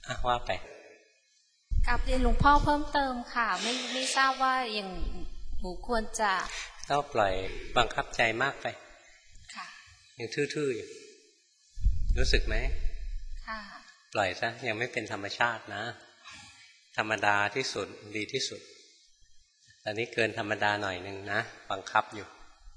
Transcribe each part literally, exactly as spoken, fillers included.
อ่ะว่าไปกลับเรียนหลวงพ่อเพิ่มเติมค่ะไม่ไม่ทราบว่าอย่างหนูควรจะต้องปล่อยบังคับใจมากไปค่ะยังทื่อๆอยู่รู้สึกไหมค่ะปล่อยซะยังไม่เป็นธรรมชาตินะธรรมดาที่สุดดีที่สุดตอนนี้เกินธรรมดาหน่อยนึงนะบังคับอยู่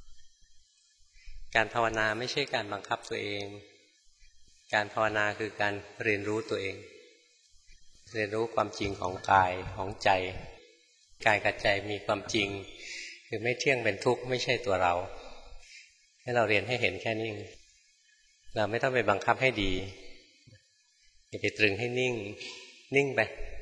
การภาวนาไม่ใช่การบังคับตัวเองการภาวนาคือการเรียนรู้ตัวเองเรียนรู้ความจริงของกายของใจกายกับใจมีความจริงคือไม่เที่ยงเป็นทุกข์ไม่ใช่ตัวเราให้เราเรียนให้เห็นแค่นี้เราไม่ต้องไปบังคับให้ดีอย่าไปตรึงให้นิ่งนิ่งไป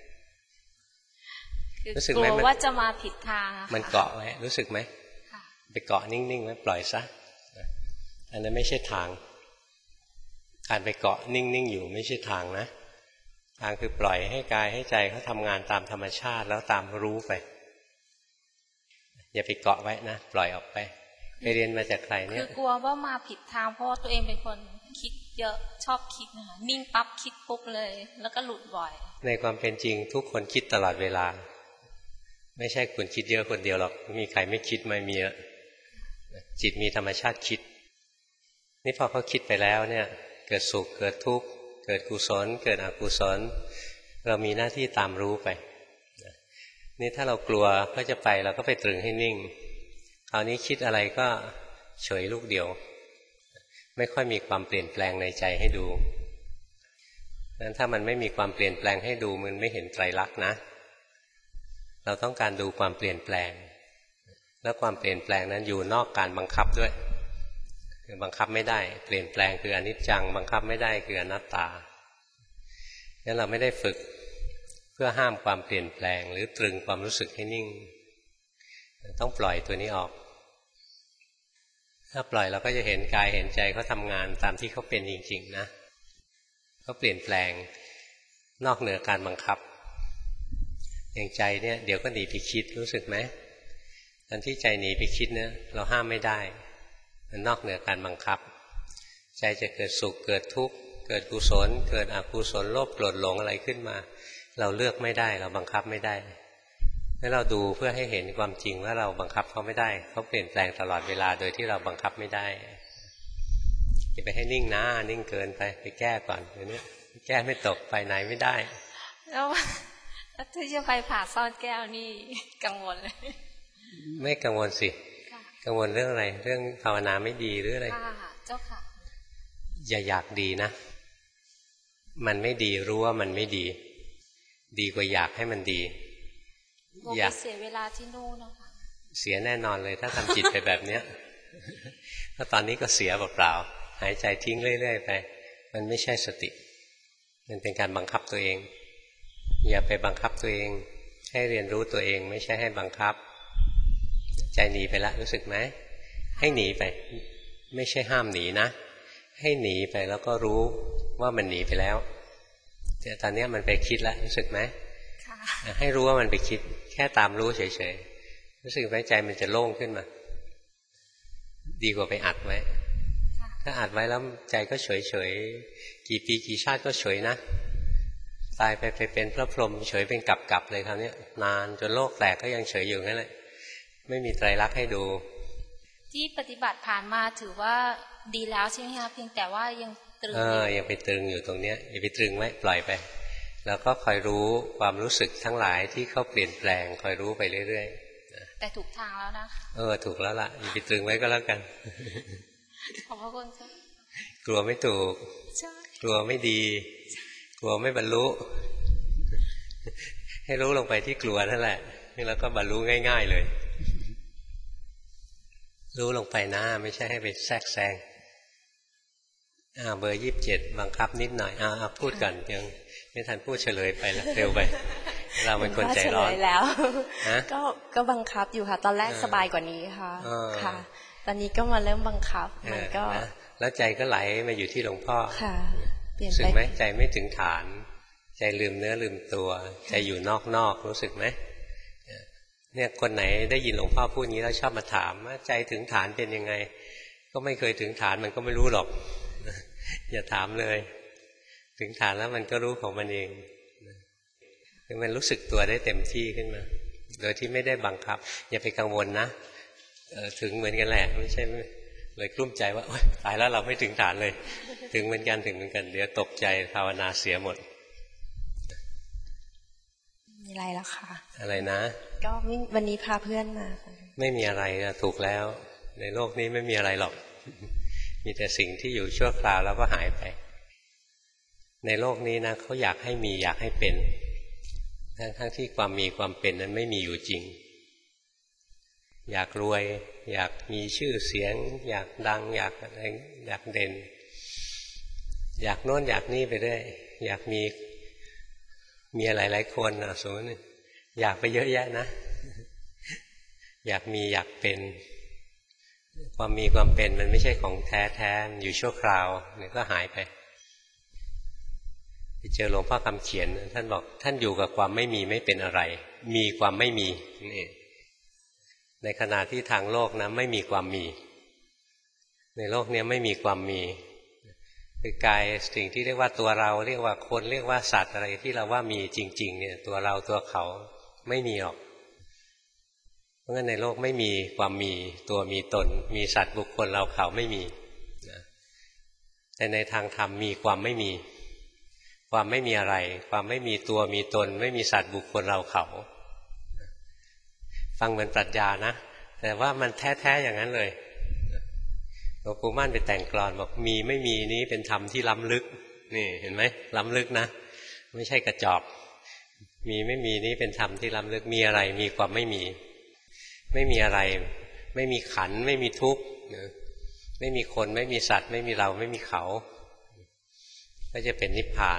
รู้สึกไหมว่าจะมาผิดทางมันเกาะไว้รู้สึกไหมไปเกาะนิ่งๆไว้ปล่อยซะอันนั้นไม่ใช่ทางการไปเกาะนิ่งๆอยู่ไม่ใช่ทางนะทางคือปล่อยให้กายให้ใจเขาทำงานตามธรรมชาติแล้วตามรู้ไปอย่าไปเกาะไว้นะปล่อยออกไปไปเรียนมาจากใครเนี่ยคือกลัวว่ามาผิดทางเพราะว่าตัวเองเป็นคนคิดเยอะชอบคิดนะคะนิ่งปั๊บคิดปุ๊บเลยแล้วก็หลุดบ่อยในความเป็นจริงทุกคนคิดตลอดเวลาไม่ใช่คุณคิดเยอะคนเดียวหรอกมีใครไม่คิดไม่มีอะจิตมีธรรมชาติคิดนี่พอเขาคิดไปแล้วเนี่ยเกิดสุขเกิดทุกข์เกิดกุศลเกิดอกุศลเรามีหน้าที่ตามรู้ไปนี่ถ้าเรากลัวเขาจะไปเราก็ไปตรึงให้นิ่งคราวนี้คิดอะไรก็เฉยลูกเดียวไม่ค่อยมีความเปลี่ยนแปลงในใจให้ดูนั้นถ้ามันไม่มีความเปลี่ยนแปลงให้ดูมันไม่เห็นไตรลักษณ์นะเราต้องการดูความเปลี่ยนแปลงแล้วความเปลี่ยนแปลงนั้นอยู่นอกการบังคับด้วยคือบังคับไม่ได้เปลี่ยนแปลงคืออนิจจังบังคับไม่ได้คืออนัตตางั้นเราไม่ได้ฝึกเพื่อห้ามความเปลี่ยนแปลงหรือตรึงความรู้สึกให้นิ่งต้องปล่อยตัวนี้ออกถ้าปล่อยเราก็จะเห็นกายเห็นใจเขาทำงานตามที่เขาเป็นจริงๆนะเขาเปลี่ยนแปลงนอกเหนือการบังคับอย่างใจเนี่ยเดี๋ยวก็หนีไปคิดรู้สึกไหมตอนที่ใจหนีไปคิดเนี่ยเราห้ามไม่ได้มันนอกเหนือการบังคับใจจะเกิดสุขเกิดทุกข์เกิดกุศลเกิดอกุศลโลภโกรธหลงอะไรขึ้นมาเราเลือกไม่ได้เราบังคับไม่ได้ให้เราดูเพื่อให้เห็นความจริงว่าเราบังคับเขาไม่ได้เขาเปลี่ยนแปลงตลอดเวลาโดยที่เราบังคับไม่ได้อย่าไปให้นิ่งนะนิ่งเกินไปไปแก้ก่อนเดี๋ยวนี้แก้ไม่ตกไปไหนไม่ได้แล้วถ้าจะไปผ่าซ่อนแก้วนี่กังวลเลยไม่กังวลสิกังวลเรื่องอะไรเรื่องภาวนาไม่ดีหรืออะไรเจ้าค่ะอย่าอยากดีนะมันไม่ดีรู้ว่ามันไม่ดีดีกว่าอยากให้มันดีอยากเสียเวลาที่นู่นนะคะเสียแน่นอนเลยถ้าทำจิตไปแบบเนี้ยถ้าตอนนี้ก็เสียเปล่าๆหายใจทิ้งเรื่อยๆไปมันไม่ใช่สติมันเป็นการบังคับตัวเองอย่าไปบังคับตัวเองให้เรียนรู้ตัวเองไม่ใช่ให้บังคับใจหนีไปแล้วรู้สึกไหมให้หนีไปไม่ใช่ห้ามหนีนะให้หนีไปแล้วก็รู้ว่ามันหนีไปแล้วแต่ตอนนี้มันไปคิดแล้วรู้สึกไหมให้รู้ว่ามันไปคิดแค่ตามรู้เฉยๆรู้สึกไหมใจมันจะโล่งขึ้นมาดีกว่าไปอัดไว้ถ้าอัดไว้แล้วใจก็เฉยๆกี่ปีกี่ชาติก็เฉยนะตายไปไปเป็นพระพรหมเฉยเป็นกลับๆเลยคราวนี้นานจนโลกแตกก็ยังเฉยอยู่นั่นแหละไม่มีไตรลักษณ์ให้ดูที่ปฏิบัติผ่านมาถือว่าดีแล้วใช่ไหมคะเพียงแต่ว่ายังตรึงเออยังไปตรึงอยู่ตรงเนี้ยอย่าไปตรึงไว้ปล่อยไปแล้วก็คอยรู้ความรู้สึกทั้งหลายที่เขาเปลี่ยนแปลงคอยรู้ไปเรื่อยๆแต่ถูกทางแล้วนะเออถูกแล้วล่ะอย่าไปตรึงไว้ก็แล้วกันขอบพระคุณครับกลัวไม่ถูกกลัวไม่ดีกลัวไม่บรรลุให้รู้ลงไปที่กลัวนั่นแหละนี่แล้วก็บรรลุง่ายๆเลยรู้ลงไปนะไม่ใช่ให้ไปแทรกแซงอ่าเบอร์ยี่สิบเจ็ดบังคับนิดหน่อยอ่าพูดกันยังไม่ทันพูดเฉลยไปแล้วเร็วไปเราเป็นคนใจร้อนแล้วก็ก็บังคับอยู่ค่ะตอนแรกสบายกว่านี้ค่ะค่ะตอนนี้ก็มาเริ่มบังคับมันก็แล้วใจก็ไหลมาอยู่ที่หลวงพ่อค่ะเปลี่ยนไปรู้สึกไหมใจไม่ถึงฐานใจลืมเนื้อลืมตัวใจอยู่นอกๆรู้สึกไหมเนี่ยคนไหนได้ยินหลวงพ่อพูดงี้แล้วชอบมาถามว่าใจถึงฐานเป็นยังไงก็ไม่เคยถึงฐานมันก็ไม่รู้หรอกอย่าถามเลยถึงฐานแล้วมันก็รู้ของมันเองคือมันรู้สึกตัวได้เต็มที่ขึ้นมาโดยที่ไม่ได้บังคับอย่าไปกังวลนะถึงเหมือนกันแหละไม่ใช่เลยกลุ้มใจว่าตายแล้วเราไม่ถึงฐานเลยถึงเหมือนกันถึงเหมือนกันเดี๋ยวตกใจภาวนาเสียหมดมีอะไรแล้วค่ะอะไรนะก็วันนี้พาเพื่อนมาไม่มีอะไรนะถูกแล้วในโลกนี้ไม่มีอะไรหรอกมีแต่สิ่งที่อยู่ชั่วคราวแล้วก็หายไปในโลกนี้นะเขาอยากให้มีอยากให้เป็นทั้งทั้งที่ความมีความเป็นนั้นไม่มีอยู่จริงอยากรวยอยากมีชื่อเสียงอยากดังอยากอะไรอยากเด่นอยากโน้นอยากนี่ไปเรื่อยอยากมีมีอะไรหลายคนนะสมมติอยากไปเยอะแยะนะอยากมีอยากเป็นความมีความเป็นมันไม่ใช่ของแท้แท้อยู่ชั่วคราวเดี๋ยวก็หายไปไปเจอหลวงพ่อคำเขียนท่านบอกท่านอยู่กับความไม่มีไม่เป็นอะไรมีความไม่มีนี่ในขณะที่ทางโลกนะไม่มีความมีในโลกนี้ไม่มีความมีคือกายสิ่งที่เรียกว่าตัวเราเรียกว่าคนเรียกว่าสัตว์อะไรที่เราว่ามีจริงๆเนี่ยตัวเราตัวเขาไม่มีหรอกเพราะงั้นในโลกไม่มีความมีตัวมีตนมีสัตว์บุคคลเราเขาไม่มีนะแต่ในทางธรรมมีความไม่มีความไม่มีอะไรความไม่มีตัวมีตนไม่มีสัตว์บุคคลเราเขาฟังเหมือนปรัชญานะแต่ว่ามันแท้ๆอย่างนั้นเลยหลวงปู่มั่นไปแต่งกลอนบอกมีไม่มีนี้เป็นธรรมที่ล้ำลึกนี่เห็นไหมล้ำลึกนะไม่ใช่กระจอกมีไม่มีนี้เป็นธรรมที่ล้ำลึกมีอะไรมีความไม่มีไม่มีอะไรไม่มีขันธ์ไม่มีทุกข์ไม่มีคนไม่มีสัตว์ไม่มีเราไม่มีเขาก็จะเป็นนิพพาน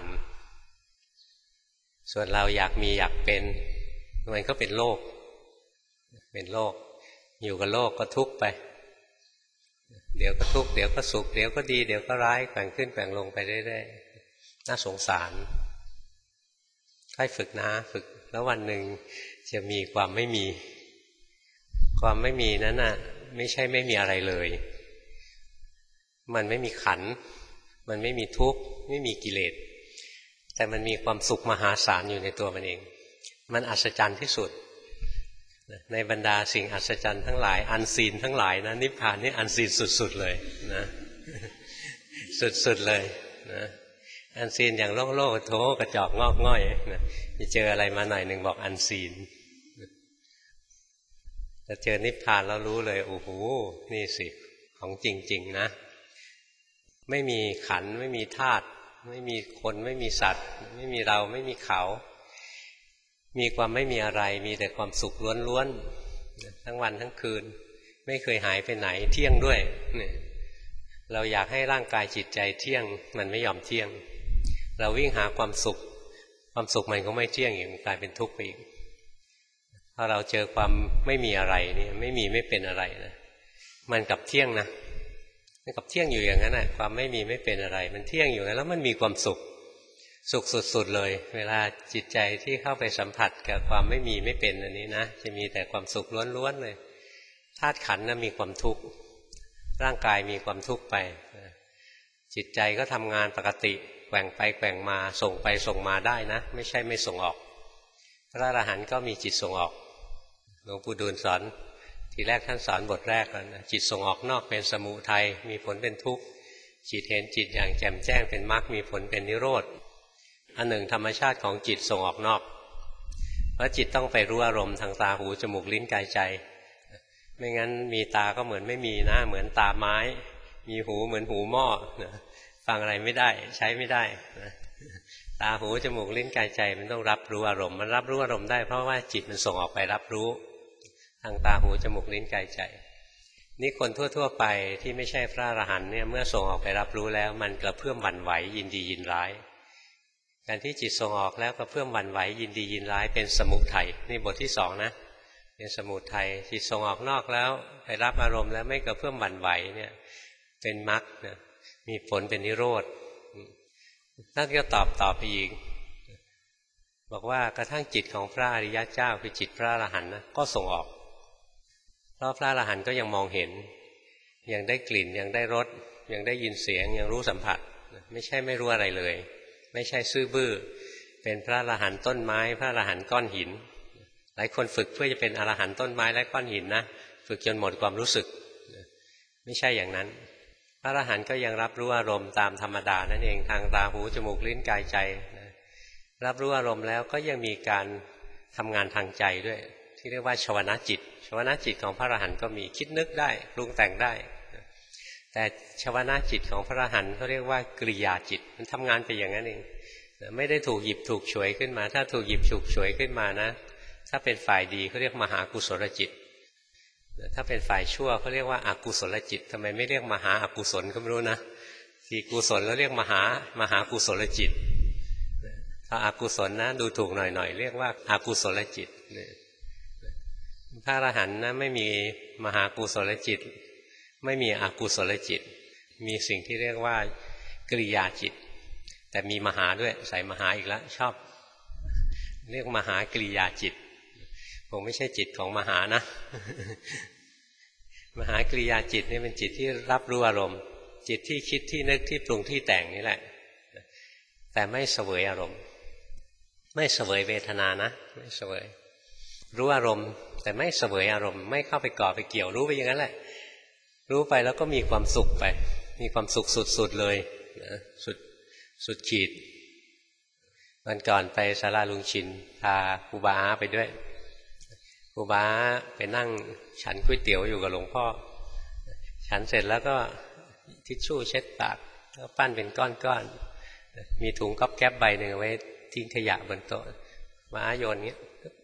ส่วนเราอยากมีอยากเป็นมันก็เป็นโลกเป็นโลกอยู่กับโลกก็ทุกข์ไปเดี๋ยวก็ทุกข์เดี๋ยวก็สุขเดี๋ยวก็ดีเดี๋ยวก็ร้ายแกว่งขึ้นแกว่งลงไปเรื่อยๆน่าสงสารค่อยฝึกนะฝึกแล้ววันหนึ่งจะมีความไม่มีความไม่มีนั้นน่ะไม่ใช่ไม่มีอะไรเลยมันไม่มีขันธ์มันไม่มีทุกข์ไม่มีกิเลสแต่มันมีความสุขมหาศาลอยู่ในตัวมันเองมันอัศจรรย์ที่สุดในบรรดาสิ่งอัศจรรย์ทั้งหลายอันซีนทั้งหลายนะนิพพานนี่อันซีนสุดๆเลยนะสุดๆเลยนะอันซีนอย่างโลกโลกโถกระจอกงอกง่อยนะจะเจออะไรมาหน่อยหนึ่งบอกอันซีนแต่เจอนิพพานแล้วรู้เลยโอ้โหนี่สิของจริงๆนะไม่มีขันธ์ไม่มีธาตุไม่มีคนไม่มีสัตว์ไม่มีเราไม่มีเขามีความไม่มีอะไรมีแต่ความสุขล้วนๆทั้งวันทั้งคืนไม่เคยหายไปไหนเที่ยงด้วยเนี่ยเราอยากให้ร่างกายจิตใจเที่ยงมันไม่ยอมเที่ยงเราวิ่งหาความสุขความสุขมันก็ไม่เที่ยงอีกกลายเป็นทุกข์ไปอีกพอเราเจอความไม่มีอะไรเนี่ยไม่มีไม่เป็นอะไรนะมันกลับเที่ยงนะมันกลับเที่ยงอยู่อย่างนั้นแหละความไม่มีไม่เป็นอะไรมันเที่ยงอยู่แล้วมันมีความสุขสุขสุดๆเลยเวลาจิตใจที่เข้าไปสัมผัสกับความไม่มีไม่เป็นอันนี้นะจะมีแต่ความสุขล้วนๆเลยธาตุขันธ์นะมีความทุกข์ร่างกายมีความทุกข์ไปจิตใจก็ทำงานปกติแกว่งไปแกว่งมาส่งไปส่งมาได้นะไม่ใช่ไม่ส่งออกพระอรหันต์ก็มีจิตส่งออกหลวงปู่ดูลสอนทีแรกท่านสอนบทแรกแล้วนะจิตส่งออกนอกเป็นสมุทัยมีผลเป็นทุกข์จิตเห็นจิตอย่างแจ่มแจ้งเป็นมรรคมีผลเป็นนิโรธอันหนึ่งธรรมชาติของจิตส่งออกนอกเพราะจิตต้องไปรู้อารมณ์ทางตาหูจมูกลิ้นกายใจไม่งั้นมีตาก็เหมือนไม่มีนะเหมือนตาไม้มีหูเหมือนหูหม้อนะฟังอะไรไม่ได้ใช้ไม่ได้นะตาหูจมูกลิ้นกายใจมันต้องรับรู้อารมณ์มันรับรู้อารมณ์ได้เพราะว่าจิตมันส่งออกไปรับรู้ทางตาหูจมูกลิ้นกายใจนี่คนทั่วๆไปที่ไม่ใช่พระอรหันต์เนี่ยเมื่อส่งออกไปรับรู้แล้วมันกระเพื่อมหวั่นไหวยินดียินร้ายการที่จิตส่งออกแล้วกระเพื่อมหวั่นไหวยินดียินร้ายเป็นสมุทัยนี่บทที่สองนะเป็นสมุทัยจิตส่งออกนอกแล้วไปรับอารมณ์แล้วไม่กระเพื่อมหวั่นไหวเนี่ยเป็นมรรคนะมีผลเป็นนิโรธท่านก็ตอบตอบไปอีกบอกว่ากระทั่งจิตของพระอริยเจ้าคือจิตพระอรหันต์นะก็ส่งออกเพราะพระอรหันต์ก็ยังมองเห็นยังได้กลิ่นยังได้รสยังได้ยินเสียงยังรู้สัมผัสไม่ใช่ไม่รู้อะไรเลยไม่ใช่ซื่อบื้อไปเป็นพระอรหันต์ต้นไม้พระอรหันต์ก้อนหินหลายคนฝึกเพื่อจะเป็นอรหันต์ต้นไม้และก้อนหินนะฝึกจนหมดความรู้สึกไม่ใช่อย่างนั้นพระอรหันต์ก็ยังรับรู้อารมณ์ตามธรรมดานั่นเองทางตาหูจมูกลิ้นกายใจรับรู้อารมณ์แล้วก็ยังมีการทำงานทางใจด้วยที่เรียกว่าชวนะจิตชวนะจิตของพระอรหันต์ก็มีคิดนึกได้ปรุงแต่งได้แต่ชวนะจิตของพระอรหันต์เขาเรียกว่ากริยาจิตมันทำงานไปอย่างนั้นเองไม่ได้ถูกหยิบถูกฉวยขึ้นมาถ้าถูกหยิบถูกฉวยขึ้นมานะถ้าเป็นฝ่ายดีเขาเรียกมหากุศลจิตถ้าเป็นฝ่ายชั่วเขาเรียกว่าอกุศลจิตทำไมไม่เรียกมหาอกุศลก็ไม่รู้นะที่กุศลแล้วเรียกมหามหากุศลจิตถ้าอกุศลนะดูถูกหน่อยๆเรียกว่าอกุศลจิตพระอรหันต์นะไม่มีมหากุศลจิตไม่มีอกุศลจิตมีสิ่งที่เรียกว่ากริยาจิตแต่มีมหาด้วยใส่มหาอีกแล้วชอบเรียกมหากริยาจิตคงไม่ใช่จิตของมหานะมหากริยาจิตนี่เป็นจิตที่รับรู้อารมณ์จิตที่คิดที่นึกที่ปรุงที่แต่งนี่แหละแต่ไม่เสวยอารมณ์ไม่เสวยเวทนานะไม่เสวยรู้อารมณ์แต่ไม่เสวยอารมณ์ไม่เข้าไปก่อไปเกี่ยวรู้ไปอย่างนั้นแหละรู้ไปแล้วก็มีความสุขไปมีความสุขสุดๆเลยนะสุดสุดขีดวันก่อนไปศาลาลุงชินพาครูบาอาไปด้วยครูบาอาไปนั่งฉันก๋วยเตี๋ยวอยู่กับหลวงพ่อฉันเสร็จแล้วก็ทิชชู่เช็ดปากแล้วปั้นเป็นก้อนๆมีถุงก๊อบแก๊บใบหนึ่งไว้ทิ้งขยะบนโต๊ะมาโยนเงี้ย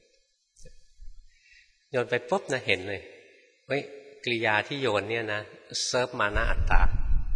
โยนไปปุ๊บนะเห็นเลยเฮ้ยกริยาที่โยนเนี่ยนะเซิร์ฟมานะอัตตา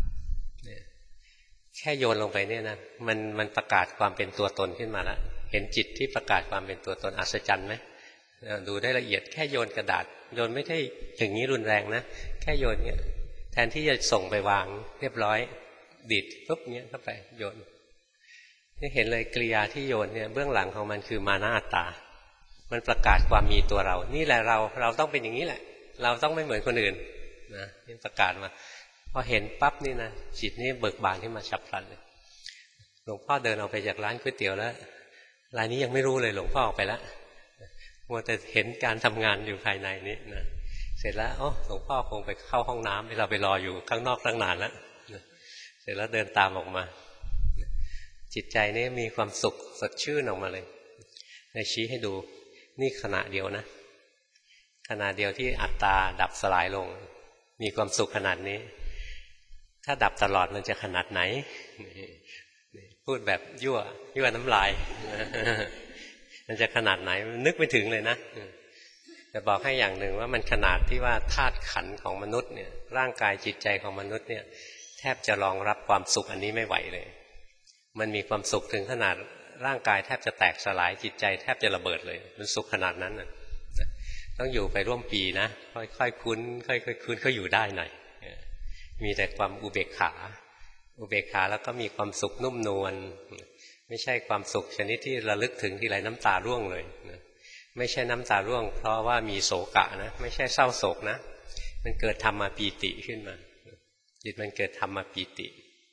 แค่โยนลงไปเนี่ยนะมันมันประกาศความเป็นตัวตนขึ้นมาแล้วเห็นจิตที่ประกาศความเป็นตัวตนอัศจรรย์ไหมดูได้ละเอียดแค่โยนกระดาษโยนไม่ได้อย่างนี้รุนแรงนะแค่โยนเนี่ยแทนที่จะส่งไปวางเรียบร้อยดิดปุ๊บเนี้ยเข้าไปโยนนี่เห็นเลยกริยาที่โยนเนี่ยเบื้องหลังของมันคือมานะอัตตามันประกาศความมีตัวเรานี่แหละเราเราต้องเป็นอย่างนี้แหละเราต้องไม่เหมือนคนอื่นนะนี่ประกาศมาพอเห็นปั๊บนี่นะจิตนี่เบิกบานขึ้นมาฉับพลันเลยหลวงพ่อเดินออกไปจากร้านก๋วยเตี๋ยวแล้วรายนี้ยังไม่รู้เลยหลวงพ่อออกไปแล้วมัวแต่เห็นการทำงานอยู่ภายในนี้นะเสร็จแล้วอ๋อหลวงพ่อคงไปเข้าห้องน้ำเราไปรออยู่ข้างนอกตั้งนานแล้วเสร็จแล้วเดินตามออกมาจิตใจนี่มีความสุขสดชื่นออกมาเลยในชี้ให้ดูนี่ขณะเดียวนะขณะเดียวที่อัตตาดับสลายลงมีความสุขขนาดนี้ถ้าดับตลอดมันจะขนาดไหนพูดแบบยั่วยั่วน้ำลายมันจะขนาดไหนนึกไม่ถึงเลยนะแต่บอกให้อย่างหนึ่งว่ามันขนาดที่ว่าธาตุขันธ์ของมนุษย์เนี่ยร่างกายจิตใจของมนุษย์เนี่ยแทบจะรองรับความสุขอันนี้ไม่ไหวเลยมันมีความสุขถึงขนาดร่างกายแทบจะแตกสลายจิตใจแทบจะระเบิดเลยมันสุขขนาดนั้นนะต้องอยู่ไปร่วมปีนะค่อยๆคุ้นค่อยๆคุ้นก็อยู่ได้หน่อยมีแต่ความอุเบกขาอุเบกขาแล้วก็มีความสุขนุ่มนวลไม่ใช่ความสุขชนิดที่ระลึกถึงทีไรน้ำตาร่วงเลยไม่ใช่น้ำตาร่วงเพราะว่ามีโศกะนะไม่ใช่เศร้าโศกนะมันเกิดธรรมปีติขึ้นมาจิตมันเกิดธรรมปีติ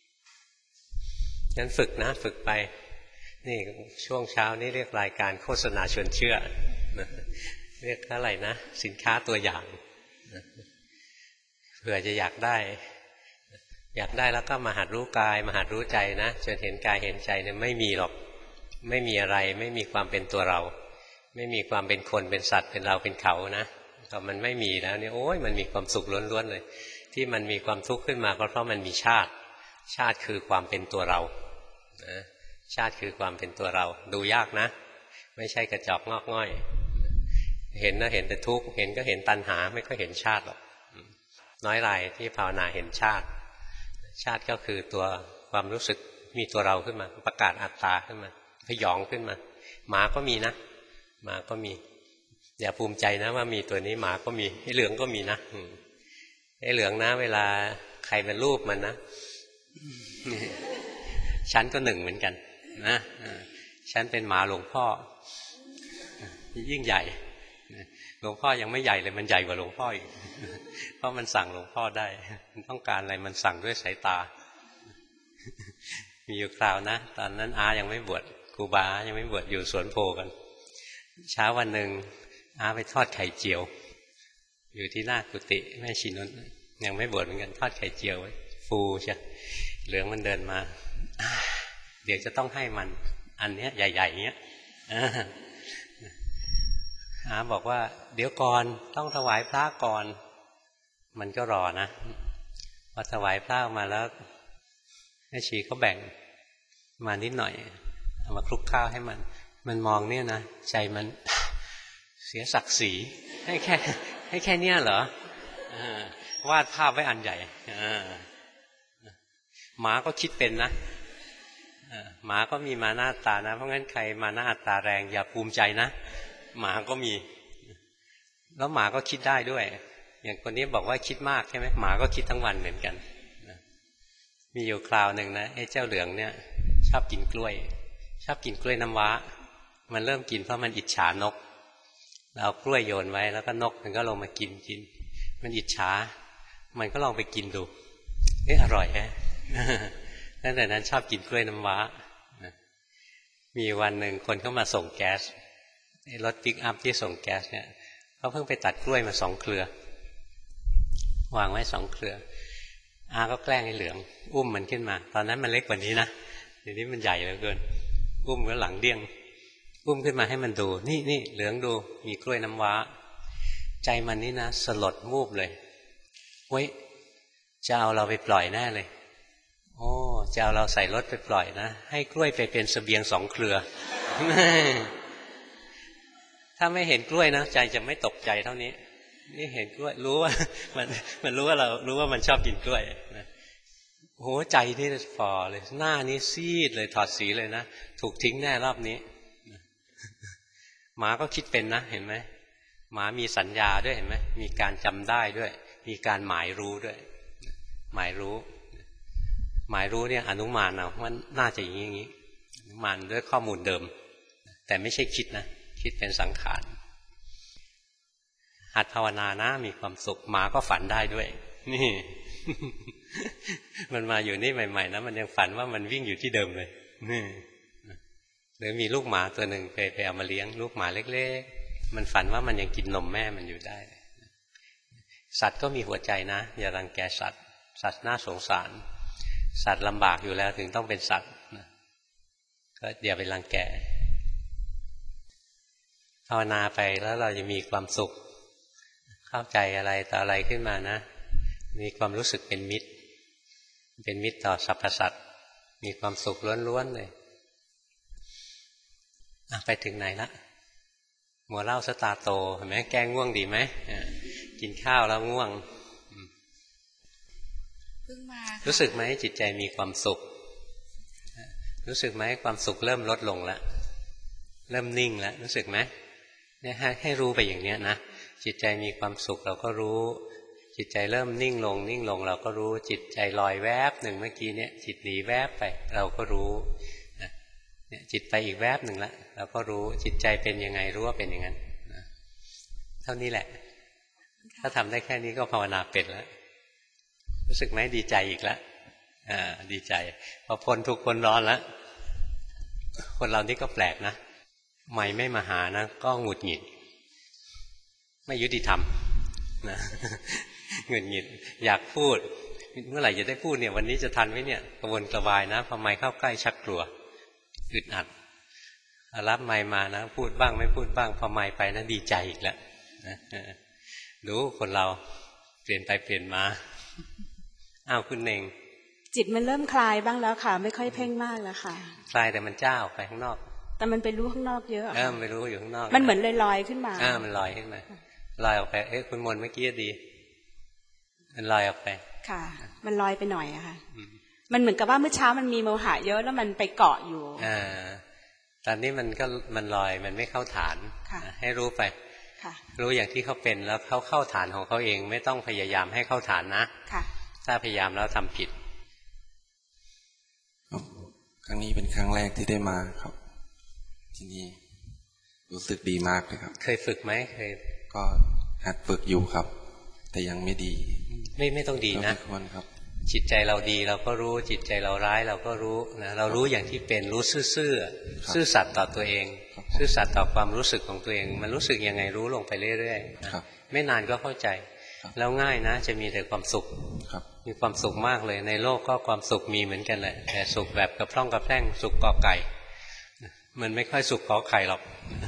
งั้นฝึกนะฝึกไปนี่ช่วงเช้านี้เรียกรายการโฆษณาชวนเชื่อเรียกอะไรนะสินค้าตัวอย่างเผื่อจะอยากได้อยากได้แล้วก็มาหัดรู้กายมาหัดรู้ใจนะจนเห็นกายเห็นใจเนี่ยไม่มีหรอกไม่มีอะไรไม่มีความเป็นตัวเราไม่มีความเป็นคนเป็นสัตว์เป็นเราเป็นเขานะพอมันไม่มีแล้วเนี่ยโอ้ยมันมีความสุขล้วนๆเลยที่มันมีความทุกข์ขึ้นมาก็เพราะมันมีชาติชาติคือความเป็นตัวเรานะชาติคือความเป็นตัวเราดูยากนะไม่ใช่กระจอกงอกง่อยเห็นนะเห็นแต่ทุกข์เห็นก็เห็นตัณหาไม่ค่อยเห็นชาติหรอกน้อยรายที่ภาวนาเห็นชาติชาติก็คือตัวความรู้สึกมีตัวเราขึ้นมาประกาศอัตตาขึ้นมาพยองขึ้นมาหมาก็มีนะหมาก็มีอย่าภูมิใจนะว่ามีตัวนี้หมาก็มีไอ้เหลืองก็มีนะไอ้เหลืองนะเวลาใครมารูปมันนะฉันก็หนึ่งเหมือนกันนะฉันเป็นหมาหลวงพ่อยิ่งใหญ่หลวงพ่อยังไม่ใหญ่เลยมันใหญ่กว่าหลวงพ่ออีกเพราะมันสั่งหลวงพ่อได้มันต้องการอะไรมันสั่งด้วยสายตามีอยู่คราวนะตอนนั้นอายังไม่บวชครูบายังไม่บวชอยู่สวนโพกันเช้าวันหนึ่งอาไปทอดไข่เจียวอยู่ที่หน้ากุฏิแม่ชีนุชยังไม่บวชเหมือนกันทอดไข่เจียวไว้ฟูใช่เหลืองมันเดินมาเดี๋ยวจะต้องให้มันอันเนี้ยใหญ่ๆเนี้ยอาบอกว่าเดี๋ยวก่อนต้องถวายพระก่อนมันก็รอนะพอถวายพระออกมาแล้วแม่ชีก็แบ่งมานิดหน่อยเอามาคลุกข้าวให้มันมันมองเนี่ยนะใจมันเสียศักดิ์ศรีให้แค่ให้แค่เนี้ยเหรอวาดภาพไว้อันใหญ่หมาก็คิดเป็นนะหมาก็มีมานะอัตตานะเพราะงั้นใครมานะอัตตาแรงอย่าภูมิใจนะหมาก็มีแล้วหมาก็คิดได้ด้วยอย่างคนนี้บอกว่าคิดมากใช่ไหมหมาก็คิดทั้งวันเหมือนกันมีอยู่คราวหนึ่งนะไอ้เจ้าเหลืองเนี่ยชอบกินกล้วยชอบกินกล้วยน้ำว้ามันเริ่มกินเพราะมันอิจฉานกเราเอากล้วยโยนไว้แล้วก็นกมันก็ลงมากินกินมันอิจฉามันก็ลองไปกินดูเอ๊ะอร่อยแฮะตั้งแต่นั้นชอบกินกล้วยน้ำว้ามีวันหนึ่งคนเข้ามาส่งแก๊สรถปิกอัพที่ส่งแก๊สเนี่ยเขาเพิ่งไปตัดกล้วยมาสองเครือวางไว้สองเครืออาก็แกล้งให้เหลืองอุ้มมันขึ้นมาตอนนั้นมันเล็กกว่านี้นะเดี๋ยวนี้มันใหญ่เหลือเกินอุ้มก็หลังเดี้ยงอุ้มขึ้นมาให้มันดูนี่นี่เหลืองดูมีกล้วยน้ำว้าใจมันนี่นะสลดวูบเลยเว้ยจะเอาเราไปปล่อยแน่เลยโอ้จะเอาเราใส่รถไปปล่อยนะให้กล้วยไปเป็นเสบียงสองเครือ ถ้าไม่เห็นกล้วยนะใจจะไม่ตกใจเท่านี้นี่เห็นกล้วยรู้ว่ามันมันรู้ว่าเรารู้ว่ามันชอบกินกล้วยนะโหใจนี่ฝ่อเลยหน้านี้ซีดเลยถอดสีเลยนะถูกทิ้งแน่รอบนี้หมาก็คิดเป็นนะเห็นไหมหมามีสัญญาด้วยเห็นไหมมีการจำได้ด้วยมีการหมายรู้ด้วยหมายรู้หมายรู้เนี่ยอนุมานเอาว่าน่าจะอย่างนี้อย่างนี้อนุมานด้วยข้อมูลเดิมแต่ไม่ใช่คิดนะคิดเป็นสังขารหัดภาวนานะมีความสุขหมาก็ฝันได้ด้วยนี่ มันมาอยู่นี่ใหม่ๆนะมันยังฝันว่ามันวิ่งอยู่ที่เดิมเลยนี่หรือมีลูกหมาตัวหนึ่งไปไปเอามาเลี้ยงลูกหมาเล็กๆมันฝันว่ามันยังกินนมแม่มันอยู่ได้สัตว์ก็มีหัวใจนะอย่ารังแกสัตว์สัตว์น่าสงสารสัตว์ลำบากอยู่แล้วถึงต้องเป็นสัตว์นะก็อย่าไปรังแกภาวนาไปแล้วเราจะมีความสุขเข้าใจอะไรต่ออะไรขึ้นมานะมีความรู้สึกเป็นมิตรเป็นมิตรต่อสรรพสัตว์มีความสุขล้วนๆเลยไปถึงไหนละมัวเล่าสตาโตเห็นไหมแก้ง่วงดีไหมกินข้าวแล้วง่วงรู้สึกไหมจิตใจมีความสุขรู้สึกไหมความสุขเริ่มลดลงแล้วเริ่มนิ่งแล้วรู้สึกไหมเนี่ยให้ให้รู้ไปอย่างเนี้ยนะจิตใจมีความสุขเราก็รู้จิตใจเริ่มนิ่งลงนิ่งลงเราก็รู้จิตใจลอยแวบหนึ่งเมื่อกี้เนี่ยจิตหนีแวบไปเราก็รู้เนี่ยจิตไปอีกแวบหนึ่งละเราก็รู้จิตใจเป็นยังไงรู้ว่าเป็นอย่างนั้นเท่านี้แหละถ้าทำได้แค่นี้ก็ภาวนาเป็นแล้วรู้สึกไหมดีใจอีกแล้วอ่าดีใจพอพ้นทุกข์พ้นร้อนแล้วคนเรานี่ก็แปลกนะใหม่ไม่มาหานะก็หงุดหงิดไม่ยุติธรรมนะหงุดหงิดอยากพูดเมื่อไหร่จะได้พูดเนี่ยวันนี้จะทันไหมเนี่ยกระวนกระวายนะพอไมค์เข้าใกล้ชักกลัวอึดอัดรับไมค์มานะพูดบ้างไม่พูดบ้างพอไมค์ไปนะดีใจอีกแล้วนะรู้คนเราเปลี่ยนไปเปลี่ยนมาอ้าวคุณเน่งจิตมันเริ่มคลายบ้างแล้วค่ะไม่ค่อยเพ่งมากแล้วค่ะคลายแต่มันเจ้าไปข้างนอกแต่มันไปรู้ข้างนอกเยอะเออไปรู้อยู่ข้างนอกมันเหมือนลอยๆขึ้นมาอ่ามันลอยขึ้นมาลอยออกไปเอ๊ะคุณมนต์เมื่อกี้ดีมันลอยออกไปค่ะมันลอยไปหน่อยอะค่ะมันเหมือนกับว่าเมื่อเช้ามันมีโมหะเยอะแล้วมันไปเกาะอยู่อ่าตอนนี้มันก็มันลอยมันไม่เข้าฐานให้รู้ไปรู้อย่างที่เขาเป็นแล้วเขาเข้าฐานของเขาเองไม่ต้องพยายามให้เข้าฐานนะถ้าพยายามแล้วทำผิดครั้งนี้เป็นครั้งแรกที่ได้มาครับที่นี่รู้สึกดีมากเลยครับเคยฝึกไหมเคยก็หัดฝึกอยู่ครับแต่ยังไม่ดีไม่ไม่ต้องดีนะควรครับจิตใจเราดีเราก็รู้จิตใจเราร้ายเราก็รู้นะเรารู้อย่างที่เป็นรู้ซื่อๆซื่อสัตย์ต่อตัวเองซื่อสัตย์ต่อความรู้สึกของตัวเองมันรู้สึกยังไงรู้ลงไปเรื่อยๆนะไม่นานก็เข้าใจแล้วง่ายนะจะมีแต่ความสุขมีความสุขมากเลยในโลกก็ความสุขมีเหมือนกันแหละแต่สุขแบบกระพร่องกระแพร่งสุขกอไก่มันไม่ค่อยสุขขอไข่หรอก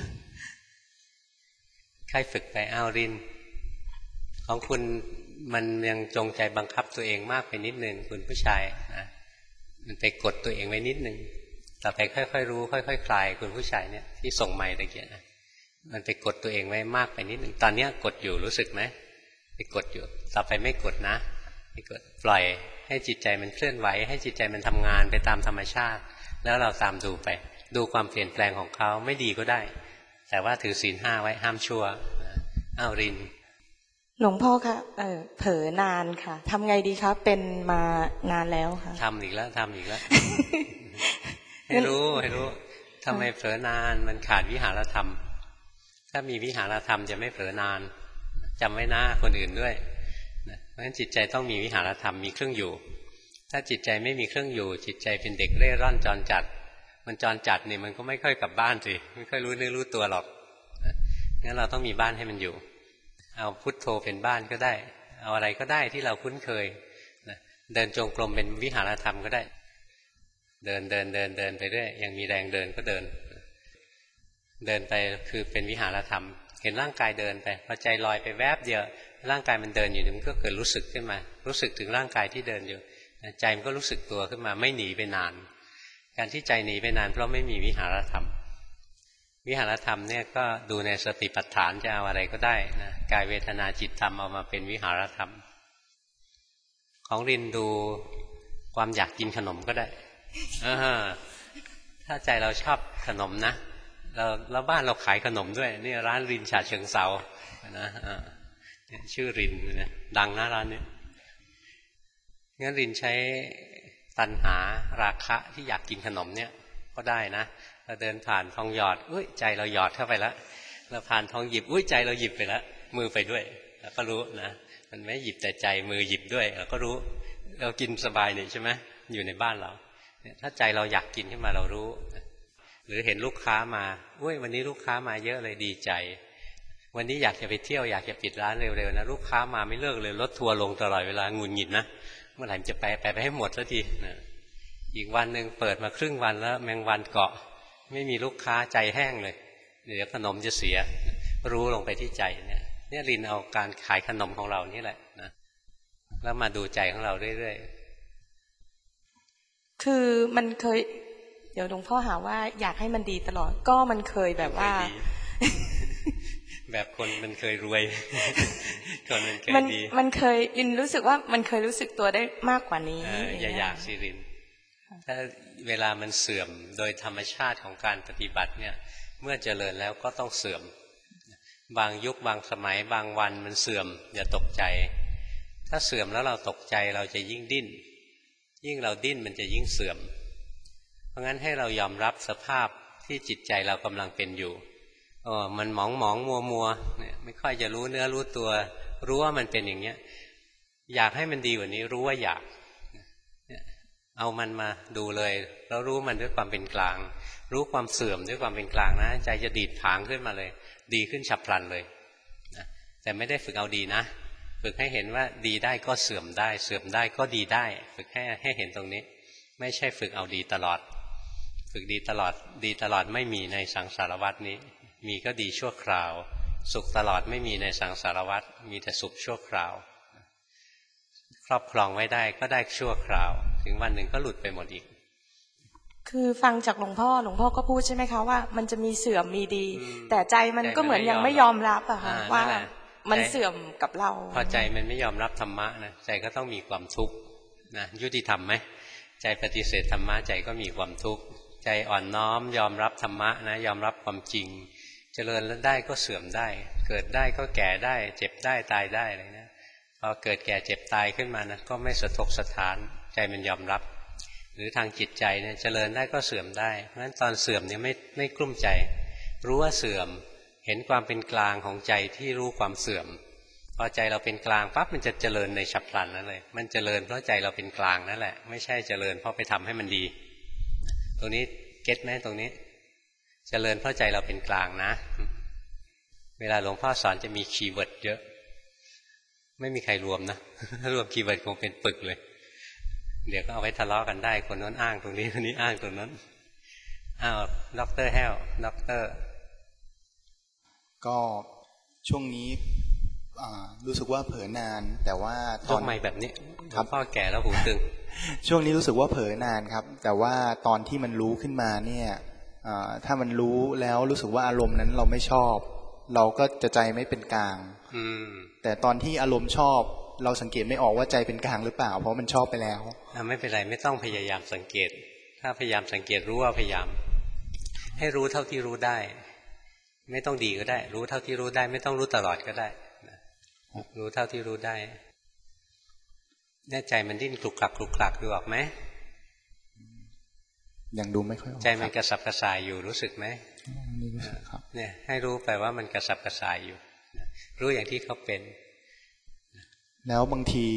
ใครฝึกไปอ้าวรินของคุณมันยังจงใจบังคับตัวเองมากไปนิดนึงคุณผู้ชายนะมันไปกดตัวเองไว้นิดนึงต่อไปค่อยๆรู้ค่อยๆ ค, คลายคุณผู้ชายเนี่ยที่ส่งไมค์ตะเกียบนะมันไปกดตัวเองไว้มากไปนิดนึงตอนนี้กดอยู่รู้สึกไหมไปกดอยู่ต่อไปไม่กดนะไม่กดปล่อยให้จิตใจมันเคลื่อนไหวให้จิตใจมันทำงานไปตามธรรมชาติแล้วเราตามดูไปดูความเปลี่ยนแปลงของเขาไม่ดีก็ได้แต่ว่าถือศีลห้าไว้ห้ามชั่วอ้าวรินหลวงพ่อคะเออเผลอนานค่ะทำไงดีคะเป็นมานานแล้วค่ะทำอีกแล้วทำอีกแล้ว ให้รู้ให้รู้ทำไมเผลอนานมันขาดวิหารธรรมถ้ามีวิหารธรรมจะไม่เผลอนานจำไว้นะคนอื่นด้วยเพราะฉะนั้นจิตใจต้องมีวิหารธรรมมีเครื่องอยู่ถ้าจิตใจไม่มีเครื่องอยู่จิตใจเป็นเด็กเร่ร่อนจรจัดมันจรจัดนี่มันก็ไม่ค่อยกลับบ้านสิไม่ค่อยรู้เนื้อรู้ตัวหรอกงั้นเราต้องมีบ้านให้มันอยู่เอาพุทโธเป็นบ้านก็ได้เอาอะไรก็ได้ที่เราคุ้นเคยนะเดินจงกรมเป็นวิหารธรรมก็ได้เดินเดินเดินเดินไปเรื่อยยังมีแรงเดินก็เดินเดินไปคือเป็นวิหารธรรมเห็นร่างกายเดินไปพอใจลอยไปแวบเดียวร่างกายมันเดินอยู่มันก็เกิดรู้สึกขึ้นมารู้สึกถึงร่างกายที่เดินอยู่ใจมันก็รู้สึกตัวขึ้นมาไม่หนีไปนานการที่ใจหนีไปนานเพราะไม่มีวิหารธรรมวิหารธรรมเนี่ยก็ดูในสติปัฏฐานจะเอาอะไรก็ได้นะกายเวทนาจิตธรรมเอามาเป็นวิหารธรรมของรินดูความอยากกินขนมก็ได้ ถ้าใจเราชอบขนมนะเราแล้วบ้านเราขายขนมด้วยนี่ร้านรินฉะเชิงเซานะชื่อรินนะดังนะร้านนี้งั้นรินใช้ตัณหาราคะที่อยากกินขนมเนี่ยก็ได้นะเราเดินผ่านทองหยอดอุ้ยใจเราหยอดเข้าไปแล้วเราผ่านทองหยิบอุ้ยใจเราหยิบไปแล้วมือไปด้วยเราก็รู้นะมันไม่หยิบแต่ใจมือหยิบด้วยเราก็รู้เรากินสบายนี่ใช่ไหมอยู่ในบ้านเราถ้าใจเราอยากกินขึ้นมาเรารู้หรือเห็นลูกค้ามาอุ้ยวันนี้ลูกค้ามาเยอะเลยดีใจวันนี้อยากจะไปเที่ยวอยากจะปิดร้านเร็วๆนะลูกค้ามาไม่เลิกเลยรถทัวร์ลงตลอดเวลาหงุดหงิดนะเมื่อไหร่จะไปไปไปให้หมดสักทีนะอีกวันหนึ่งเปิดมาครึ่งวันแล้วแมงวันเกาะไม่มีลูกค้าใจแห้งเลยเดี๋ยวขนมจะเสียรู้ลงไปที่ใจเนี่ยเนี่ยรินเอาการขายขนมของเรานี่แหละนะแล้วมาดูใจของเราเรื่อยๆคือมันเคยเดี๋ยวหลวงพ่อหาว่าอยากให้มันดีตลอดก็มันเคยแบบว่าแบบคนมันเคยรวยคนมันเคยดีมันเคยรินรู้สึกว่ามันเคยรู้สึกตัวได้มากกว่านี้อย่าอยากสิรินถ้าเวลามันเสื่อมโดยธรรมชาติของการปฏิบัติเนี่ยเมื่อเจริญแล้วก็ต้องเสื่อมบางยุคบางสมัยบางวันมันเสื่อมอย่าตกใจถ้าเสื่อมแล้วเราตกใจเราจะยิ่งดิ้นยิ่งเราดิ้นมันจะยิ่งเสื่อมเพราะงั้นให้เรายอมรับสภาพที่จิตใจเรากำลังเป็นอยู่อ๋อมันหมองหมองมัวมัวเนี่ยไม่ค่อยจะรู้เนื้อรู้ตัวรู้ว่ามันเป็นอย่างเนี้ยอยากให้มันดีกว่านี้รู้ว่าอยากเอามันมาดูเลยแล้วรู้มันด้วยความเป็นกลางรู้ความเสื่อมด้วยความเป็นกลางนะใจจะดีดผางขึ้นมาเลยดีขึ้นฉับพลันเลยนะแต่ไม่ได้ฝึกเอาดีนะฝึกให้เห็นว่าดีได้ก็เสื่อมได้เสื่อมได้ก็ดีได้ฝึกให้ให้เห็นตรงนี้ไม่ใช่ฝึกเอาดีตลอดฝึกดีตลอดดีตลอดไม่มีในสังสารวัฏนี้มีก็ดีชั่วคราวสุขตลอดไม่มีในสังสารวัฏมีแต่สุขชั่วคราวครอบครองไว้ได้ก็ได้ชั่วคราวถึงวันหนึ่งก็หลุดไปหมดอีกคือฟังจากหลวงพ่อหลวงพ่อก็พูดใช่ไหมคะว่ามันจะมีเสื่อมมีดีแต่ใจมันก็เหมือนยังไม่ยอมรับอะค่ะว่ามันเสื่อมกับเราพอใจมันไม่ยอมรับธรรมะนะใจก็ต้องมีความทุกข์นะยุติธรรมไหมใจปฏิเสธธรรมะใจก็มีความทุกข์ใจอ่อนน้อมยอมรับธรรมะนะยอมรับความจริงเจริญแล้วได้ก็เสื่อมได้เกิดได้ก็แก่ได้เจ็บได้ตายได้อะไรนะพอเกิดแก่เจ็บตายขึ้นมานะก็ไม่สะทกสะท้านใจมันยอมรับหรือทางจิตใจเนี่ยเจริญได้ก็เสื่อมได้เพราะฉะนั้นตอนเสื่อมเนี่ยไม่ไม่กลุ้มใจรู้ว่าเสื่อมเห็นความเป็นกลางของใจที่รู้ความเสื่อมพอใจเราเป็นกลางปั๊บมันจะเจริญในฉับพลันนั่นเลยมันเจริญเพราะใจเราเป็นกลางนั่นแหละไม่ใช่เจริญเพราะไปทำให้มันดีตรงนี้เก็ตไหมตรงนี้เจริญเพราะใจเราเป็นกลางนะเวลาหลวงพ่อสอนจะมีคีย์เวิร์ดเยอะไม่มีใครรวมนะถ้ารวมคีย์เวิร์ดคงเป็นปึกเลยเดี๋ยวก็เอาไว้ทะเลาะกันได้คนนั้นอ้างตรงนี้คนนี้อ้างตรงนั้นอ้าวด็อกเตอร์แฮวด็อกเตอร์ก็ช่วงนี้รู้สึกว่าเผลอนานแต่ว่าตอนใหม่แบบนี้ครับพ่อแก่แล้วหูตึงช่วงนี้รู้สึกว่าเผลอนานครับแต่ว่าตอนที่มันรู้ขึ้นมาเนี่ยถ้ามันรู้แล้วรู้สึกว่าอารมณ์นั้นเราไม่ชอบเราก็จะใจไม่เป็นกลางแต่ตอนที่อารมณ์ชอบเราสังเกตไม่ออกว่าใจเป็นกลางหรือเปล่าเพราะมันชอบไปแล้วไม่เป็นไรไม่ต้องพยายามสังเกตถ้าพยายามสังเกตรู้ว่าพยายามให้รู้เท่าที่รู้ได้ไม่ต้องดีก็ได้รู้เท่าที่รู้ได้ไม่ต้องรู้ตลอดก็ได้รู้เท่าที่รู้ได้แน่ใจมันดิ้นคลุกคลักคลุกคลักดูออกไหมยังดูไม่ค่อยออกใจมันกระสับกระส่ายอยู่รู้สึกไหมนี่รู้สึกครับเนี่ยให้รู้ไปว่ามันกระสับกระส่ายอยู่รู้อย่างที่เขาเป็นแล้วบางที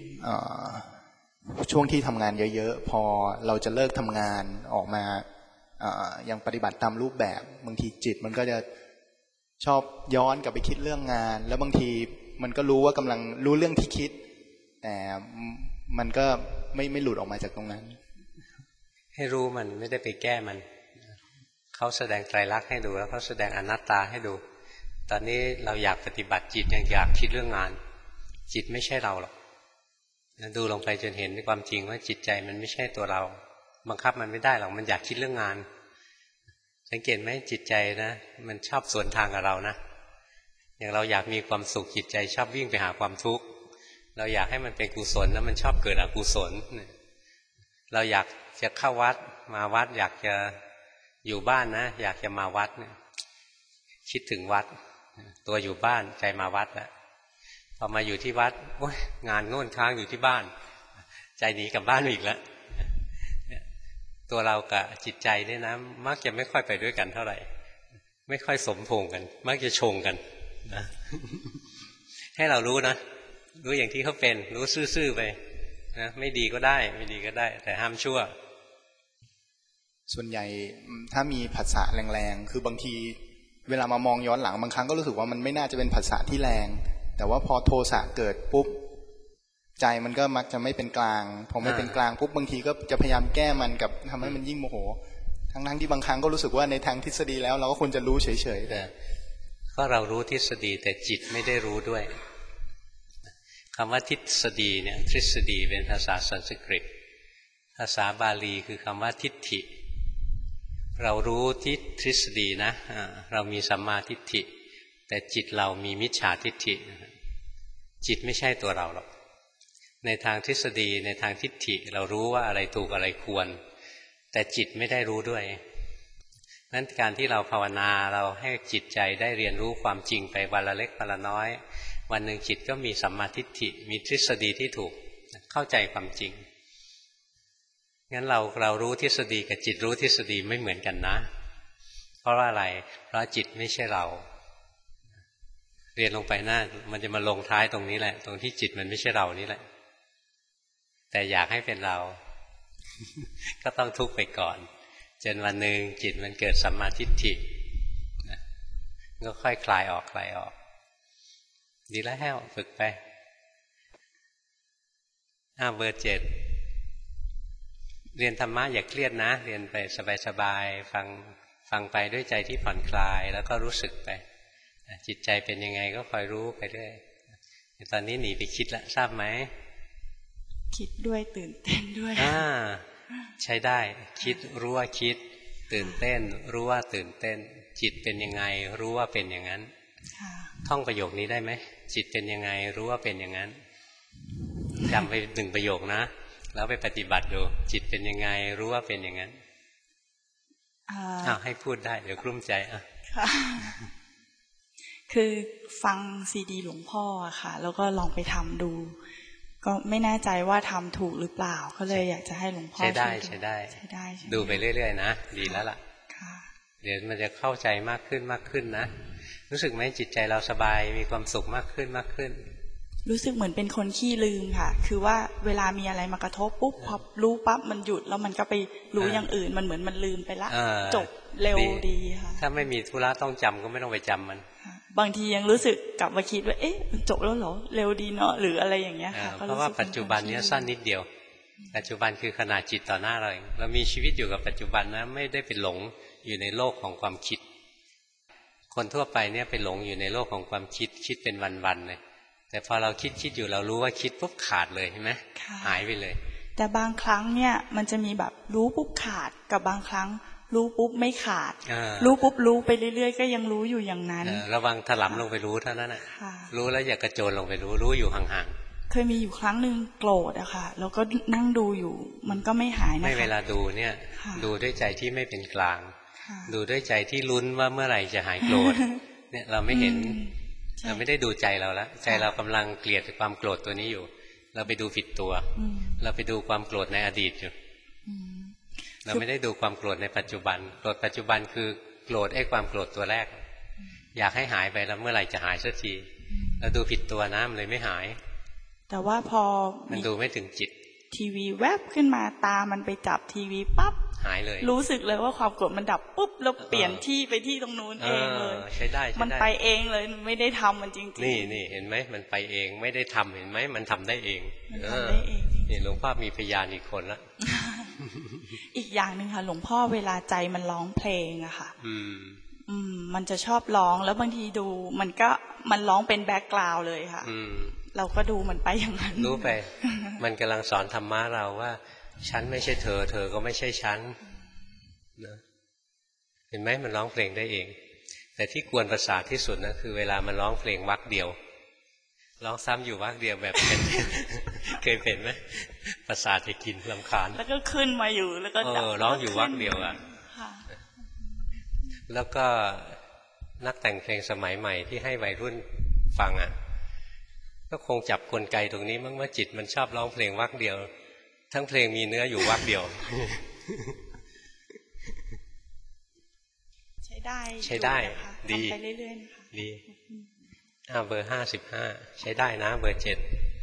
ช่วงที่ทำงานเยอะๆพอเราจะเลิกทำงานออกมายังปฏิบัติตามรูปแบบบางทีจิตมันก็จะชอบย้อนกลับไปคิดเรื่องงานแล้วบางทีมันก็รู้ว่ากำลังรู้เรื่องที่คิดแต่มันก็ไม่ไม่หลุดออกมาจากตรงนั้นให้รู้มันไม่ได้ไปแก้มันเขาแสดงไตรลักษณ์ให้ดูแล้วเขาแสดงอนัตตาให้ดูตอนนี้เราอยากปฏิบัติจิตยังอยากคิดเรื่องงานจิตไม่ใช่เราหรอกดูลงไปจนเห็นในความจริงว่าจิตใจมันไม่ใช่ตัวเราบังคับมันไม่ได้หรอกมันอยากคิดเรื่องงานสังเกตไหมจิตใจนะมันชอบสวนทางกับเรานะอย่างเราอยากมีความสุขจิตใจชอบวิ่งไปหาความทุกข์เราอยากให้มันเป็นกุศลแล้วมันชอบเกิดอกุศลเราอยากจะเข้าวัดมาวัดอยากจะอยู่บ้านนะอยากจะมาวัดเนี่ยคิดถึงวัดตัวอยู่บ้านใจมาวัดแล้วพอมาอยู่ที่วัดโอ๊ยงานโน่นค้างอยู่ที่บ้านใจหนีกลับบ้านอีกแล้วตัวเรากับจิตใจเนี่ยนะมักจะไม่ค่อยไปด้วยกันเท่าไหร่ไม่ค่อยสมพงกันมักจะชงกันนะให้เรารู้นะรู้อย่างที่เขาเป็นรู้ซื่อๆไปนะไม่ดีก็ได้ไม่ดีก็ได้แต่ห้ามชั่วส่วนใหญ่ถ้ามีผัสสะแรงๆคือบางทีเวลามามองย้อนหลังบางครั้งก็รู้สึกว่ามันไม่น่าจะเป็นผัสสะที่แรงแต่ว่าพอโทสะเกิดปุ๊บใจมันก็มักจะไม่เป็นกลางพอไม่เป็นกลางปุ๊บบางทีก็จะพยายามแก้มันกับทำให้มันยิ่งโมโหทั้งๆที่บางครั้งก็รู้สึกว่าในทางทฤษฎีแล้วเราก็ควรจะรู้เฉยๆแต่ก็เรารู้ทฤษฎีแต่จิตไม่ได้รู้ด้วยคำว่าทฤษฎีเนี่ยทฤษฎีเป็นภาษาสันสกฤตภาษาบาลีคือคำว่าทิฏฐิเรารู้ที่ทฤษฎีนะเรามีสัมมาทิฏฐิแต่จิตเรามีมิจฉาทิฏฐิจิตไม่ใช่ตัวเราหรอกในทางทฤษฎีในทางทิฏฐิเรารู้ว่าอะไรถูกอะไรควรแต่จิตไม่ได้รู้ด้วยนั้นการที่เราภาวนาเราให้จิตใจได้เรียนรู้ความจริงไปวันละเล็กวันละน้อยวันหนึ่งจิตก็มีสัมมาทิฏฐิมีทฤษฎีที่ถูกเข้าใจความจริงงั้นเราเรารู้ทฤษฎีกับจิตรู้ทฤษฎีไม่เหมือนกันนะเพราะว่าอะไรเพราะจิตไม่ใช่เราเรียนลงไปหน้ามันจะมาลงท้ายตรงนี้แหละตรงที่จิตมันไม่ใช่เรานี่แหละแต่อยากให้เป็นเรา ก็ต้องทุกข์ไปก่อนจนวันหนึ่งจิตมันเกิดสัมมาทิฏฐิก็ค่อยคลายออกคลายออกดีแล้วแห้วฝึกไปอ้าวเบอร์เจ็ดเรียนธรรมะอย่าเครียดนะเรียนไปสบายๆฟังฟังไปด้วยใจที่ผ่อนคลายแล้วก็รู้สึกไปจิตใจเป็นยังไงก็คอยรู้ไปเรื่อยตอนนี้หนีไปคิดแล้วทราบไหมคิดด้วยตื่นเต้นด้วยอ่าใช้ได้คิดรู้ว่าคิดตื่นเต้นรู้ว่าตื่นเต้นจิตเป็นยังไงรู้ว่าเป็นอย่างนั้นท่องประโยคนี้ได้ไหมจิตเป็นยังไงรู้ว่าเป็นอย่างนั้นจำไปหนึ่งประโยคนะแล้วไปปฏิบัติดูจิตเป็นยังไงรู้ว่าเป็นอย่างนั้นอ้าวให้พูดได้เดี๋ยวกลุ้มใจอ่ะคือฟังซีดีหลวงพ่อค่ะแล้วก็ลองไปทำดูก็ไม่แน่ใจว่าทำถูกหรือเปล่าก็เลยอยากจะให้หลวงพ่อใช้ได้ใช้ได้ใช้ได้ดูไปเรื่อยๆนะดีแล้วล่ะเดี๋ยวมันจะเข้าใจมากขึ้นมากขึ้นนะรู้สึกไหมจิตใจเราสบายมีความสุขมากขึ้นมากขึ้นรู้สึกเหมือนเป็นคนขี้ลืมค่ะคือว่าเวลามีอะไรมากระทบปุ๊บพอรู้ปั๊บมันหยุดแล้วมันก็ไปรู้อย่างอื่นมันเหมือนมันลืมไปละจบเร็วดีค่ะถ้าไม่มีธุระต้องจำก็ไม่ต้องไปจำมันบางทียังรู้สึกกลับมาคิดว่าเอ๊ะมันจบแล้วเหรอเร็วดีเนาะหรืออะไรอย่างเงี้ยค่ะเพราะว่าปัจจุบันนี้สั้นนิดเดียวปัจจุบันคือขณะจิตต่อหน้าเราเองเรามีชีวิตอยู่กับปัจจุบันนะไม่ได้ไปหลงอยู่ในโลกของความคิดคนทั่วไปเนี่ยไปหลงอยู่ในโลกของความคิดคิดเป็นวันๆเลยแต่พอเราคิดคิดอยู่เรารู้ว่าคิดปุ๊บขาดเลยใช่ไหมหายไปเลยแต่บางครั้งเนี่ยมันจะมีแบบรู้ปุ๊บขาดกับบางครั้งรู้ปุ๊บไม่ขาดรู้ปุ๊บรู้ไปเรื่อยๆก็ยังรู้อยู่อย่างนั้นระวังถลำลงไปรู้เท่านั้นแหละรู้แล้วอย่ากระโจนลงไปรู้รู้อยู่ห่างๆเคยมีอยู่ครั้งหนึ่งโกรธอะค่ะแล้วก็นั่งดูอยู่มันก็ไม่หายนะคะไม่เวลาดูเนี่ยดูด้วยใจที่ไม่เป็นกลางดูด้วยใจที่ลุ้นว่าเมื่อไหร่จะหายโกรธเนี่ยเราไม่เห็นเราไม่ได้ดูใจเราแล้วใจเรากำลังเกลียดความโกรธตัวนี้อยู่เราไปดูผิดตัวเราไปดูความโกรธในอดีตอยู่เราไม่ได้ดูความโกรธในปัจจุบันโกรธปัจจุบันคือโกรธไอ้ความโกรธตัวแรกอยากให้หายไปแล้วเมื่อไหร่จะหายสักทีเราดูผิดตัวนะมันเลยไม่หายแต่ว่าพอมันดูไม่ถึงจิตทีวีแวบขึ้นมาตามันไปจับทีวีปั๊บหายเลยรู้สึกเลยว่าความโกรธมันดับปุ๊บแล้วเปลี่ยนที่ไปที่ตรงนู้นเองเลยใช้ได้มันไปเองเลยไม่ได้ทำมันจริงๆนี่นี่เห็นไหมมันไปเองไม่ได้ทำเห็นไหมมันทำได้เองมันทำได้เองนี่หลวงพ่อมีพยานอีกคนละอีกอย่างหนึ่งค่ะหลวงพ่อเวลาใจมันร้องเพลงอะค่ะอืมอืมมันจะชอบร้องแล้วบางทีดูมันก็มันร้องเป็นแบ็คกราวด์เลยค่ะอืมเราก็ดูมันไปอย่างนั้นรู้ไปมันกำลังสอนธรรมะเราว่าฉันไม่ใช่เธอเธอก็ไม่ใช่ฉันนะเห็นไหมมันร้องเพลงได้เองแต่ที่กวนประสาทที่สุดนะคือเวลามันร้องเพลงวรรคเดียวร้องซ้ำอยู่วรรคเดียวแบบเป็นเคยเป็นไหมประสาทจะกินรำคาญแล้วก็ขึ้นมาอยู่แล้วก็เออร้องอยู่วรรคเดียวอ่ะแล้วก็นักแต่งเพลงสมัยใหม่ที่ให้วัยรุ่นฟังอ่ะก็คงจับกลไกตรงนี้มั้งว่าจิตมันชอบร้องเพลงวรรคเดียวทั้งเพลงมีเนื้ออยู่วรรคเดียวใช้ได้ใช้ได้ดีไปเรื่อยๆนะคะดีอ่าเบอร์ห้าสิบห้าใช้ได้นะเบอร์เจ็ด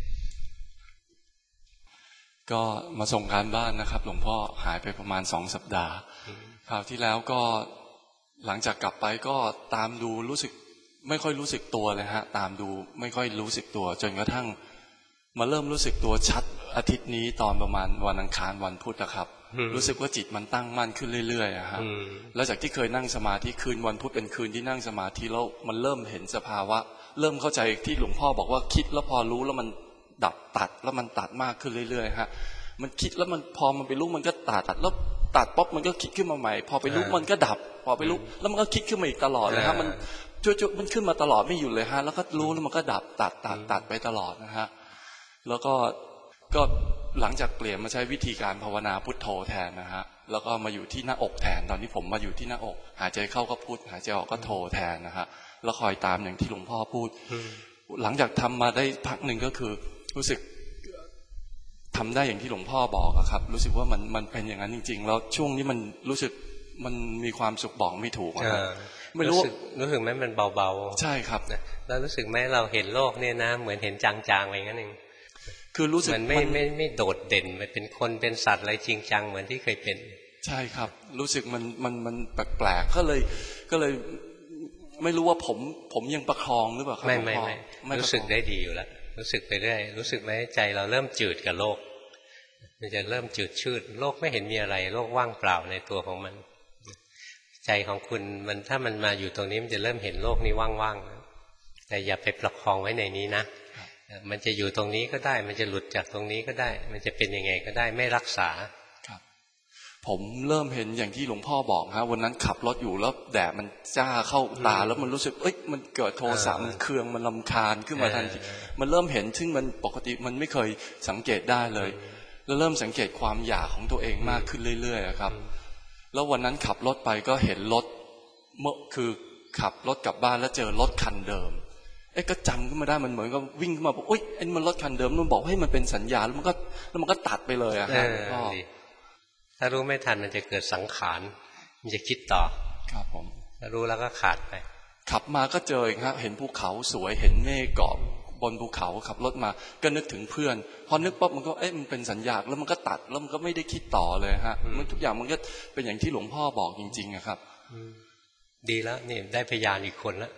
ก็มาส่งการบ้านนะครับหลวงพ่อหายไปประมาณสองสัปดาห์คราวที่แล้วก็หลังจากกลับไปก็ตามดูรู้สึกไม่ค่อยรู้สึกตัวเลยฮะตามดูไม่ค่อยรู้สึกตัวจนกระทั่งมาเริ่มรู้สึกตัวชัดอาทิตย์นี้ตอนประมาณวันอังคารวันพุธนะครับรู้สึกว่าจิตมันตั้งมั่นขึ้นเรื่อยๆอะฮะแล้วจากที่เคยนั่งสมาธิคืนวันพุธเป็นคืนที่นั่งสมาธิแล้วมันเริ่มเห็นสภาวะเริ่มเข้าใจที่หลวงพ่อบอกว่าคิดแล้วพอรู้แล้วมันดับตัดแล้วมันตัดมากขึ้นเรื่อยๆฮะมันคิดแล้วมันพอมันไปรู้มันก็ตัดตัดแล้วตัดป๊อบมันก็คิดขึ้นมาใหม่พอไปรู้มันก็ดับพอไปรู้แล้วมันก็คิดขึ้นมาอีกตลอดเลยฮะมันจุ๊บๆมันขึ้นมาตลอดไม่หยุดเลยฮะแล้วก็รู้แล้วมันก็ดับตัดตัดตัดไปตลอดนะฮะแล้วก็ก็หลังจากเปลี่ยนมาใช้วิธีการภาวนาพุทโธแทนนะฮะแล้วก็มาอยู่ที่หน้าอกแทนตอนนี้ผมมาอยู่ที่หน้าอกหายใจเข้าก็พุทหายใจออกก็โธแทนนะฮะแล้วคอยตามอย่างที่หลวงพ่อพูดหลังจากทำมาได้พักหนึ่งก็คือรู้สึกทำได้อย่างที่หลวงพ่อบอกครับรู้สึกว่ามันมันเป็นอย่างนั้นจริงๆแล้วช่วงนี้มันรู้สึกมันมีความสุขบอกไม่ถูกครับไม่รู้รู้สึกไหมมันเบาๆใช่ครับแล้วรู้สึกไหมเราเห็นโลกเนี่ยนะเหมือนเห็นจางๆอะไรงั้นเองคือรู้สึกมันไม่ไม่ไม่โดดเด่นมันเป็นคนเป็นสัตว์อะไรจริงจังเหมือนที่เคยเป็นใช่ครับรู้สึกมันมันมันแปลกๆก็เลยก็เลยไม่รู้ว่าผมผมยังประคองหรือเปล่าครับไม่ไม่ไม่รู้สึกได้ดีอยู่แล้วรู้สึกไปเรื่อยรู้สึกไหมใจเราเริ่มจืดกับโลกมันจะเริ่มจืดชืดโลกไม่เห็นมีอะไรโลกว่างเปล่าในตัวของมันใจของคุณมันถ้ามันมาอยู่ตรงนี้มันจะเริ่มเห็นโลกนี้ว่างๆแต่อย่าไปประคองไว้ในนี้นะมันจะอยู่ตรงนี้ก็ได้มันจะหลุดจากตรงนี้ก็ได้มันจะเป็นยังไงก็ได้ไม่รักษาครับผมเริ่มเห็นอย่างที่หลวงพ่อบอกฮะวันนั้นขับรถอยู่แล้วแดดมันจ้าเข้าตาแล้วมันรู้สึกเอ้ยมันเกิดโทสะมันเคืองมันรำคาญขึ้นมาทันทีมันเริ่มเห็นซึ่งมันปกติมันไม่เคยสังเกตได้เลยแล้วเริ่มสังเกตความอยากของตัวเองมากขึ้นเรื่อยๆครับแล้ววันนั้นขับรถไปก็เห็นรถเมื่อคือขับรถกลับบ้านแล้วเจอรถคันเดิมเอ๊ะก็จำขึ้นมาได้มันเหมือนกับวิ่งขึ้นมาบอกอุ้ยไอ้มันรถคันเดิมมันบอกให้มันเป็นสัญญาแล้วมันก็แล้วมันก็ตัดไปเลยอะครับก็ถ้ารู้ไม่ทันมันจะเกิดสังขารมันจะคิดต่อครับผมถ้ารู้แล้วก็ขาดไปขับมาก็เจออีกครับเห็นภูเขาสวยเห็นเมฆเกาะบบนภูเขาขับรถมาก็นึกถึงเพื่อนพอนึกปั๊บมันก็เอ๊ะมันเป็นสัญญาแล้วมันก็ตัดแล้วมันก็ไม่ได้คิดต่อเลยฮะมันทุกอย่างมันก็เป็นอย่างที่หลวงพ่อบอกจริงๆครับดีแล้วนี่ได้พยานอีกคนแล้ว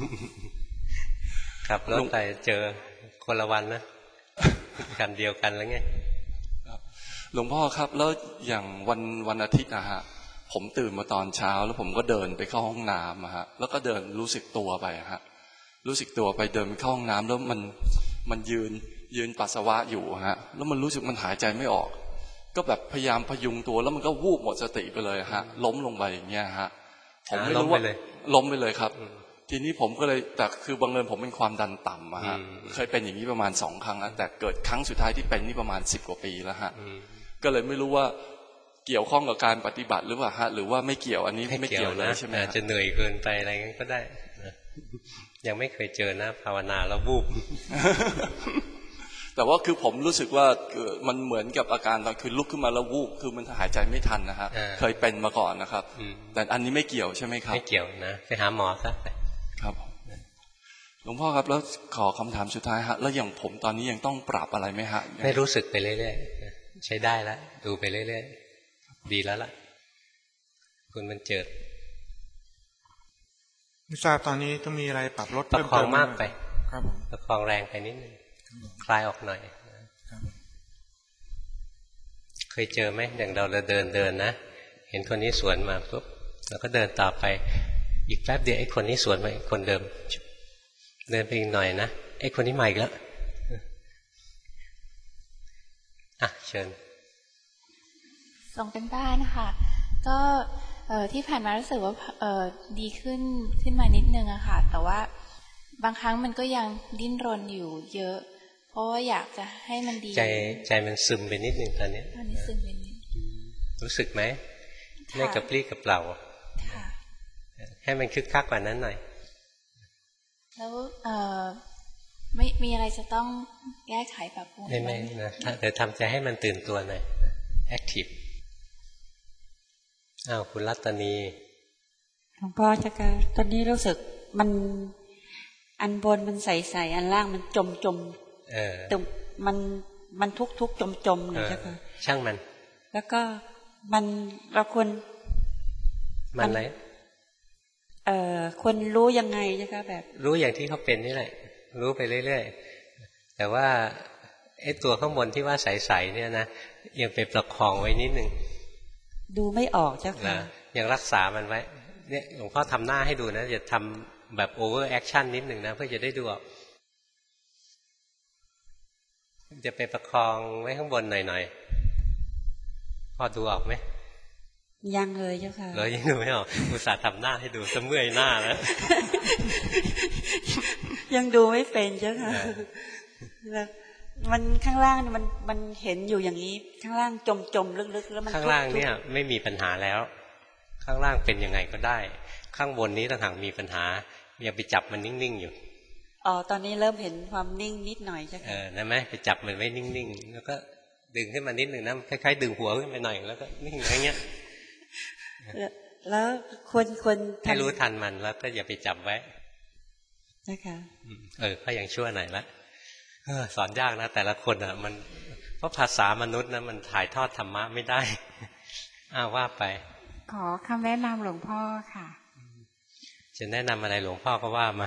ขับรถไปเจอคนละวันนะกันเดียวกันแล้วไงหลวงพ่อครับแล้วอย่างวันวันอาทิตย์นะฮะผมตื่นมาตอนเช้าแล้วผมก็เดินไปเข้าห้องน้ำอะฮะแล้วก็เดินรู้สึกตัวไปฮะรู้สึกตัวไปเดินไปเข้าห้องน้ำแล้วมันมันยืนยืนปัสสาวะอยู่ฮะแล้วมันรู้สึกมันหายใจไม่ออกก็แบบพยายามพยุงตัวแล้วมันก็วูบหมดสติไปเลยฮะล้มลงไปอย่างเงี้ยฮะผมไม่รู้ว่าล้มไปเลยครับทีนี้ผมก็เลยแต่คือบังเอิญผมเป็นความดันต่ำอะฮะเคยเป็นอย่างนี้ประมาณสองครั้งแล้วแต่เกิดครั้งสุดท้ายที่เป็นนี่ประมาณสิบกว่าปีแล้วฮะก็เลยไม่รู้ว่าเกี่ยวข้องกับการปฏิบัติหรือเปล่าฮะหรือว่าไม่เกี่ยวอันนี้ไม่เกี่ยวเลยใช่ไหมอาจจะเหนื่อยเกินไปอะไรงั้นก็ได้ยังไม่เคยเจอนะภาวนาแล้ววูบแต่ว่าคือผมรู้สึกว่ามันเหมือนกับอาการตอนคือลุกขึ้นมาแล้ววูบคือมันหายใจไม่ทันนะฮะเคยเป็นมาก่อนนะครับแต่อันนี้ไม่เกี่ยวใช่ไหมครับไม่เกี่ยวนะไปหาหมอซะครับหลวงพ่อครับแล้วขอคำถามสุดท้ายฮะแล้วอย่างผมตอนนี้ยังต้องปรับอะไรไหมฮะไม่รู้สึกไปเรื่อยๆใช้ได้แล้วดูไปเรื่อยๆดีแล้วล่ะคุณมันเจิดไม่ทราบตอนนี้ต้องมีอะไรปรับลดประคองมากไปครับประคองแรงไปนิดนึงคลายออกหน่อยเคยเจอไหมอย่างเราเดินเดินนะเห็นคนนี้สวนมาปุ๊บเราก็เดินต่อไปอีกแป๊บเดียวไอ้คนนี้สวนมาคนเดิมเดินไปอีกหน่อยนะไอ้คนนี้ใหม่อีกแล้วอ่ะเชิญส่งเป็นบ้านนะคะก็ที่ผ่านมารู้สึกว่าดีขึ้นขึ้นมานิดนึงอะค่ะแต่ว่าบางครั้งมันก็ยังดิ้นรนอยู่เยอะเพราะว่าอยากจะให้มันดีใจใจมันซึมไปนิดนึงตอนนี้ตอนนี้ซึมไปนิดรู้สึกไหมไม่กระปรี้กระเปร่าให้มันคึกคักกว่านั้นหน่อยแล้วไม่มีอะไรจะต้องแก้ไขปรับปรุงไม่ไม่นะแต่ทำใจให้มันตื่นตัวหน่อยแอคทีฟอ้าวคุณรัตนีหลวงพ่อเจ้าค่ะตอนนี้รู้สึกมันอันบนมันใสๆอันล่างมันจมจมเออตรงมันมันทุกทุกจมจมเลยเจ้าค่ะช่างมันแล้วก็มันเราควรมันอะไรเอ่อควรรู้ยังไงเจ้าค่ะแบบรู้อย่างที่เขาเป็นนี่แหละรู้ไปเรื่อยๆแต่ว่าไอ้ตัวข้างบนที่ว่าใสๆเนี่ยนะยังไปประคองไว้นิดนึงดูไม่ออกเจ้าค่ะยังรักษามันไว้เนี่ยหลวงพ่อทำหน้าให้ดูนะจะทำแบบโอเวอร์แอคชั่นนิดหนึ่งนะเพื่อจะได้ดูออกจะไปประคองไว้ข้างบนหน่อยๆพอดูออกไหมยังเลยเจ้าค่ะเลยยังดูไม่ออกอุตส่าห์ทำหน้าให้ดูซะเมื่อยหน้าแล้วยังดูไม่เป็นเจ้าค่ะแล้วมันข้างล่างมันมันเห็นอยู่อย่างนี้ข้างล่างจมจมลึกๆแล้วมันข้างล่างเนี่ยไม่มีปัญหาแล้วข้างล่างเป็นยังไงก็ได้ข้างบนนี้ต่างหากมีปัญหาอย่าไปจับมันนิ่งๆอยู่อ๋อตอนนี้เริ่มเห็นความนิ่งนิดหน่อยใช่ไหมเออนั่นไหมไปจับมันไว้นิ่งๆแล้วก็ดึงขึ้นมานิดหนึ่งนะคล้ายๆดึงหัวขึ้นไปหน่อยแล้วก็นิ่งอย่างเงี้ยแล้วควรควรให้รู้ทันมันแล้วก็อย่าไปจับไว้นะคะเออก็ยังชั่วหน่อยละสอนยากนะแต่ละคนอ่ะมันเพราะภาษามนุษย์นะมันถ่ายทอดธรรมะไม่ได้อ้าวว่าไปขอคำแนะนำหลวงพ่อค่ะจะแนะนำอะไรหลวงพ่อก็ว่ามา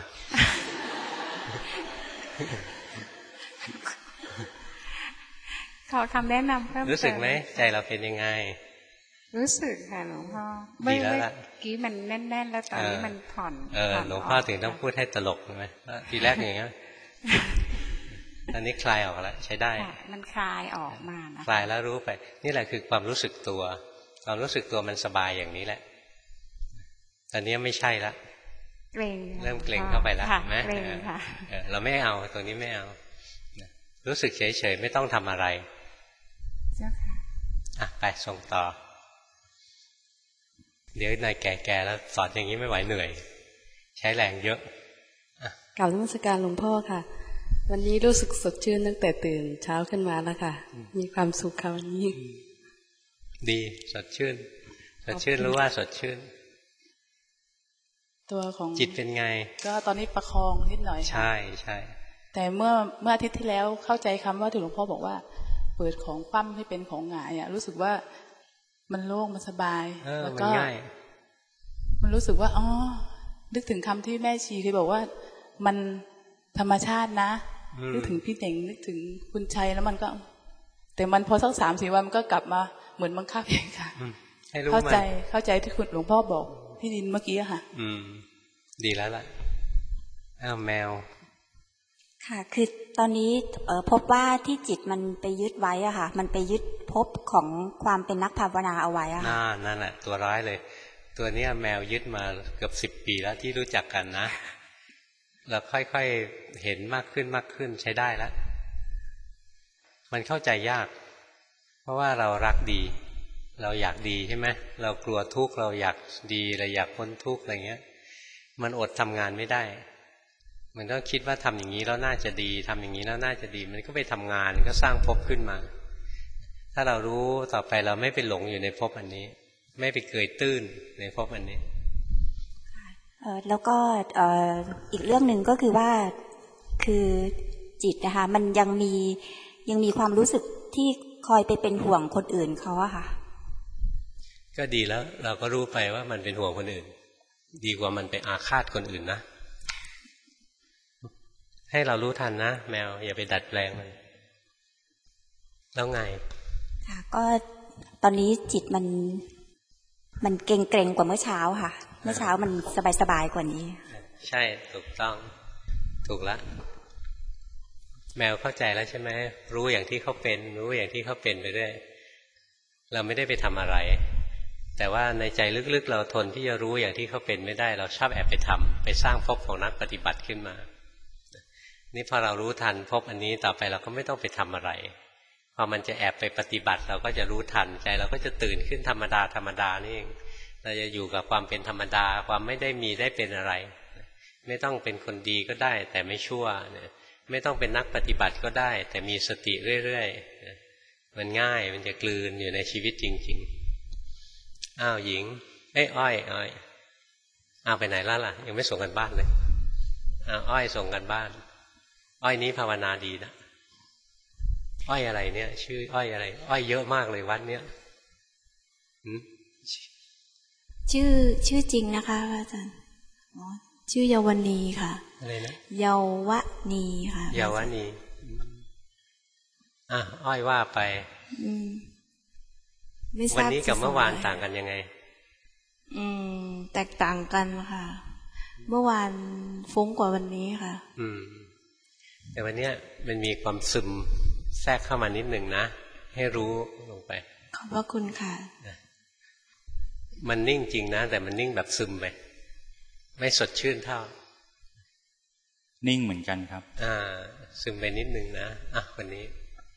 ขอคำแนะนำเพิ่มเติมรู้สึกไหมใจเราเป็นยังไงรู้สึกค่ะหลวงพ่อเมื่อกี้มันแน่นๆแล้วตอนนี้มันผ่อนเออหลวงพ่อถึงต้องพูดให้ตลกใช่ไหมทีแรกอย่างเงี้ยตอนนี้คลายออกแล้วใช้ได้มันคลายออกมานะคลายแล้วรู้ไปนี่แหละคือความรู้สึกตัวความรู้สึกตัวมันสบายอย่างนี้แหละตอนนี้ไม่ใช่ละเกรงเริ่มเกรงเข้าไปแล้วนะเกรงค่ะเราไม่เอาตัวนี้ไม่เอารู้สึกเฉยๆไม่ต้องทำอะไรเจ้าค่ะอ่ะไปส่งต่อเดี๋ยวนายแก่ๆแล้วสอนอย่างนี้ไม่ไหวเหนื่อยใช้แรงเยอะกล่าวนมัสการหลวงพ่อค่ะวันนี้รู้สึกสดชื่นตั้งแต่ตื่นเช้าขึ้นมาแล้วค่ะมีความสุขค่ะวันนี้ดีสดชื่นสดชื่นรู้ว่าสดชื่นตัวของจิตเป็นไงก็ตอนนี้ประคองนิดหน่อยใช่ใช่แต่เมื่อเมื่ออาทิตย์ที่แล้วเข้าใจคำว่าที่หลวงพ่อบอกว่าเปิดของคว่ำให้เป็นของหงายอ่ะรู้สึกว่ามันโล่งมันสบายแล้วก็มันรู้สึกว่าอ๋อนึกถึงคำที่แม่ชีเคยบอกว่ามันธรรมชาตินะนึกถึงพี่เน่งนึกถึงคุณชัยแล้วมันก็แต่มันพอสักสามสี่วันมันก็กลับมาเหมือนบังคับเองค่ะเข้าใจเข้าใจที่คุณหลวงพ่อบอกพี่ดินเมื่อกี้ค่ะอืมดีแล้วล่ะอ้าวแมวค่ะคือตอนนี้พบว่าที่จิตมันไปยึดไว้อะค่ะมันไปยึดภพของความเป็นนักภาวนาเอาไว้อะค่ะนั่นแหละตัวร้ายเลยตัวเนี้ยแมวยึดมาเกือบสิบปีแล้วที่รู้จักกันนะเราค่อยๆเห็นมากขึ้นมากขึ้นใช้ได้แล้วมันเข้าใจยากเพราะว่าเรารักดีเราอยากดีใช่ไหมเรากลัวทุกข์เราอยากดีเราอยากพ้นทุกข์อะไรเงี้ยมันอดทำงานไม่ได้มันก็คิดว่าทำอย่างนี้แล้วน่าจะดีทำอย่างนี้แล้วน่าจะดีมันก็ไปทำงานก็สร้างภพขึ้นมาถ้าเรารู้ต่อไปเราไม่ไปหลงอยู่ในภพอันนี้ไม่ไปเกยตื้นในภพอันนี้แล้วก็อีกเรื่องหนึ่งก็คือว่าคือจิตนะคะมันยังมียังมีความรู้สึกที่คอยไปเป็นห่วงคนอื่นเขาอะค่ะก็ดีแล้วเราก็รู้ไปว่ามันเป็นห่วงคนอื่นดีกว่ามันไปอาฆาตคนอื่นนะให้เรารู้ทันนะแมวอย่าไปดัดแปลงมันแล้วไงค่ะก็ตอนนี้จิตมันมันเกร็งเกร็งกว่าเมื่อเช้าค่ะเมื่อเช้ามันสบายสบายกว่านี้ใช่ถูกต้องถูกแล้วแมวเข้าใจแล้วใช่ไหมรู้อย่างที่เขาเป็นรู้อย่างที่เขาเป็นไปด้วยเราไม่ได้ไปทำอะไรแต่ว่าในใจลึกๆเราทนที่จะรู้อย่างที่เขาเป็นไม่ได้เราชอบแอบไปทำไปสร้างภพของนักปฏิบัติขึ้นมานี่พอเรารู้ทันภพอันนี้ต่อไปเราก็ไม่ต้องไปทำอะไรพอมันจะแอบไปปฏิบัติเราก็จะรู้ทันใจเราก็จะตื่นขึ้นธรรมดาธรรมดานี่เองเราจะอยู่กับความเป็นธรรมดาความไม่ได้มีได้เป็นอะไรไม่ต้องเป็นคนดีก็ได้แต่ไม่ชั่วไม่ต้องเป็นนักปฏิบัติก็ได้แต่มีสติเรื่อยๆมันง่ายมันจะกลืนอยู่ในชีวิตจริงๆอ้าวหญิงเอ้ยอ้อยอ้อยอ้าวไปไหนแล้วล่ะยังไม่ส่งกันบ้านเลยอ้าวอ้อยส่งกันบ้านอ้อยนี้ภาวนาดีนะอ้อยอะไรเนี่ยชื่ออ้อยอะไรอ้อยเยอะมากเลยวัดเนี้ยชื่อชื่อจริงนะคะอาจารย์ชื่อเยาวณีค่ะอะไรนะเยาวณีค่ะเยาวณีอ่ะอ้อยว่าไปวันนี้กับเมื่อวานต่างกันยังไงอืมแตกต่างกันค่ะเมื่อวานฟุ้งกว่าวันนี้ค่ะอืมแต่วันนี้มันมีความซึมแทรกเข้ามานิดหนึ่งนะให้รู้ลงไปขอบพระคุณค่ะมันนิ่งจริงนะแต่มันนิ่งแบบซึมไปไม่สดชื่นเท่านิ่งเหมือนกันครับอ่าซึมไปนิดหนึ่งนะอ่ะวันนี้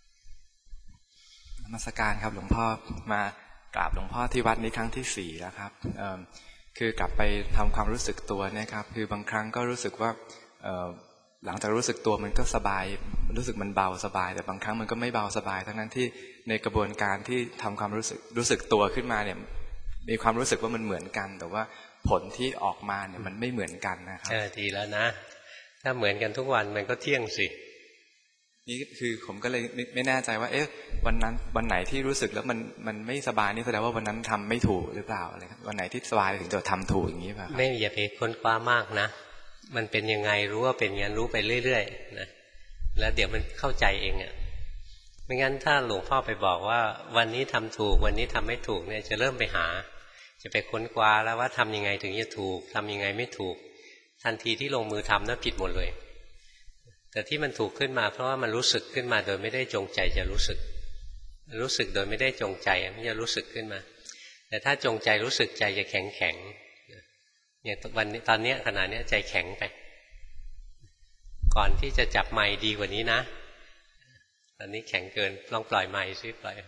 นมัสการครับหลวงพ่อมากราบหลวงพ่อที่วัดนี้ครั้งที่สี่แล้วครับคือกลับไปทำความรู้สึกตัวเนี่ยครับคือบางครั้งก็รู้สึกว่าหลังจากรู้สึกตัวมันก็สบายรู้สึกมันเบาสบายแต่บางครั้งมันก็ไม่เบาสบายทั้งนั้นที่ในกระบวนการที่ทำความรู้สึกรู้สึกตัวขึ้นมาเนี่ยมีความรู้สึกว่ามันเหมือนกันแต่ว่าผลที่ออกมาเนี่ยมันไม่เหมือนกันนะครับเออดีแล้วนะถ้าเหมือนกันทุกวันมันก็เที่ยงสินี่คือผมก็เลยไม่แน่ใจว่าเอ๊ะวันนั้นวันไหนที่รู้สึกแล้วมันมันไม่สบายนี่แสดงว่าวันนั้นทำไม่ถูกหรือเปล่าอะไรครับวันไหนที่สบายถึงจะทำถูกอย่างนี้ป่ะไม่อย่าไปค้นคว้ามากนะมันเป็นยังไงรู้ว่าเป็นงั้นรู้ไปเรื่อยๆนะแล้วเดี๋ยวมันเข้าใจเองอ่ะไม่งั้นถ้าหลวงพ่อไปบอกว่าวันนี้ทำถูกวันนี้ทำไม่ถูกเนี่ยจะเริ่มไปหาจะไปค้นคว้าแล้วว่าทำยังไงถึงจะถูกทำยังไงไม่ถูกทันทีที่ลงมือทำนั้นผิดหมดเลยแต่ที่มันถูกขึ้นมาเพราะว่ามันรู้สึกขึ้นมาโดยไม่ได้จงใจจะรู้สึกรู้สึกโดยไม่ได้จงใจมันจะรู้สึกขึ้นมาแต่ถ้าจงใจรู้สึกใจจะแข็งแข็งอย่างวันนี้ตอนนี้ขณะนี้ใจแข็งไปก่อนที่จะจับไมค์ดีกว่านี้นะตอนนี้แข็งเกินลองปล่อยไมค์ซิปล่อย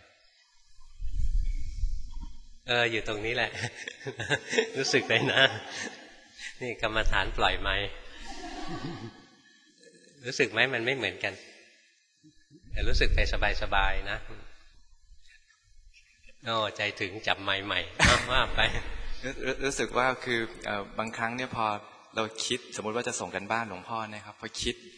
เอออยู่ตรงนี้แหละ รู้สึกไปนะนี่กรรมฐานปล่อยไมค์รู้สึกไหมมันไม่เหมือนกันแต่รู้สึกไปสบายๆนะโอ้ใจถึงจับไมค์ใหม่ว่าไปรู้สึกว่าคือบางครั้งเนี่ยพอเราคิดสมมติว่าจะส่งกันบ้านหลวงพ่อนะครับพอคิด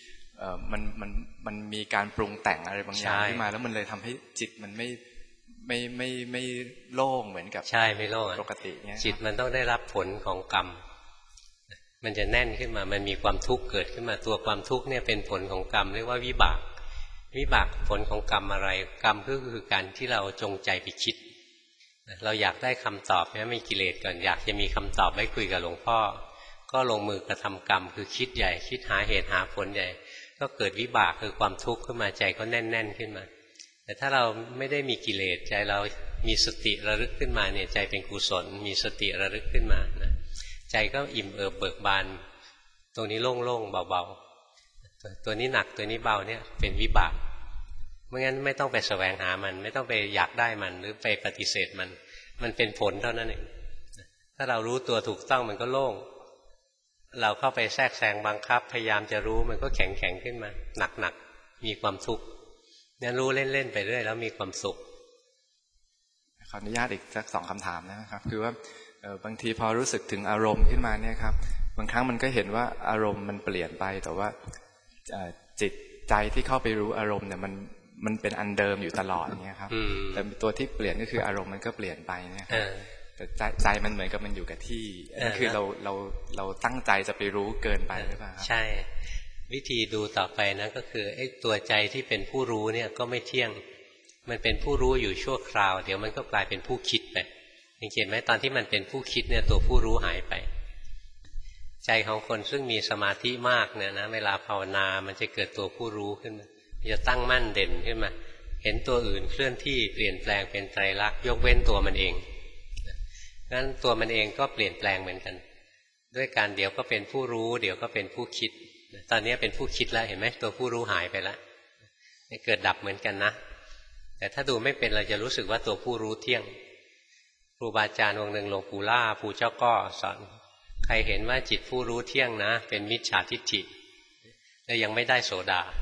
เออมันมันมันมีการปรุงแต่งอะไรบางอย่างขึ้นมาแล้วมันเลยทำให้จิตมันไม่ไม่ไม่ไม่โล่งเหมือนกับใช่ไม่โล่งปกติเนี้ยจิตมันต้องได้รับผลของกรรมมันจะแน่นขึ้นมามันมีความทุกข์เกิดขึ้นมาตัวความทุกข์เนี่ยเป็นผลของกรรมเรียกว่าวิบากวิบากผลของกรรมอะไรกรรมก็คือการที่เราจงใจไปคิดเราอยากได้คำตอบเนี่ยมีกิเลสก่อนอยากจะมีคำตอบไว้คุยกับหลวงพ่อก็ลงมือกระทำกรรมคือคิดใหญ่คิดหาเหตุหาผลใหญ่ก็เกิดวิบากคือความทุกข์ขึ้นมาใจก็แน่นๆขึ้นมาแต่ถ้าเราไม่ได้มีกิเลสใจเรามีสติระลึกขึ้นมาเนี่ยใจเป็นกุศลมีสติระลึกขึ้นมานะใจก็อิ่มเอิบเบิกบานตรงนี้โล่งๆเบาๆตัวนี้หนักตัวนี้เบาเนี่ยเป็นวิบากไม่งั้นไม่ต้องไปแสวงหามันไม่ต้องไปอยากได้มันหรือไปปฏิเสธมันมันเป็นผลเท่านั้นเองถ้าเรารู้ตัวถูกต้องมันก็โล่งเราเข้าไปแทรกแซงบังคับพยายามจะรู้มันก็แข็งแข็งขึ้นมาหนักๆมีความทุกข์งั้นรู้เล่นๆไปเรื่อยแล้วมีความสุขขออนุญาตอีกสักสองคำถามนะครับคือว่าบางทีพอรู้สึกถึงอารมณ์ขึ้นมาเนี่ยครับบางครั้งมันก็เห็นว่าอารมณ์มันเปลี่ยนไปแต่ว่าจิตใจที่เข้าไปรู้อารมณ์เนี่ยมันมันเป็นอันเดิมอยู่ตลอดเนี่ยครับแต่ตัวที่เปลี่ยนก็คืออารมณ์มันก็เปลี่ยนไปนะครับแต่ใจใจมันเหมือนกับมันอยู่กับที่คือเราเราเราตั้งใจจะไปรู้เกินไปหรือเปล่าครับใช่วิธีดูต่อไปนะก็คือไอ้ตัวใจที่เป็นผู้รู้เนี่ยก็ไม่เที่ยงมันเป็นผู้รู้อยู่ชั่วคราวเดี๋ยวมันก็กลายเป็นผู้คิดไปเห็นไหมตอนที่มันเป็นผู้คิดเนี่ยตัวผู้รู้หายไปใจของคนซึ่งมีสมาธิมากเนี่ยนะเวลาภาวนามันจะเกิดตัวผู้รู้ขึ้นมาจะตั้งมั่นเด่นขึ้นมาเห็นตัวอื่นเคลื่อนที่เปลี่ยนแปลงเป็นไตรลักษณ์ยกเว้นตัวมันเองงั้นตัวมันเองก็เปลี่ยนแปลงเหมือนกันด้วยการเดี๋ยวก็เป็นผู้รู้เดี๋ยวก็เป็นผู้คิดตอนนี้เป็นผู้คิดแล้วเห็นไหมตัวผู้รู้หายไปแล้วเกิดดับเหมือนกันนะแต่ถ้าดูไม่เป็นเราจะรู้สึกว่าตัวผู้รู้เที่ยงครูบาอาจารย์องค์หนึ่งหลวงปู่ล่าปู่เจ้าก้อสอนใครเห็นว่าจิตผู้รู้เที่ยงนะเป็นมิจฉาทิฏฐิแล้วยังไม่ได้โสดา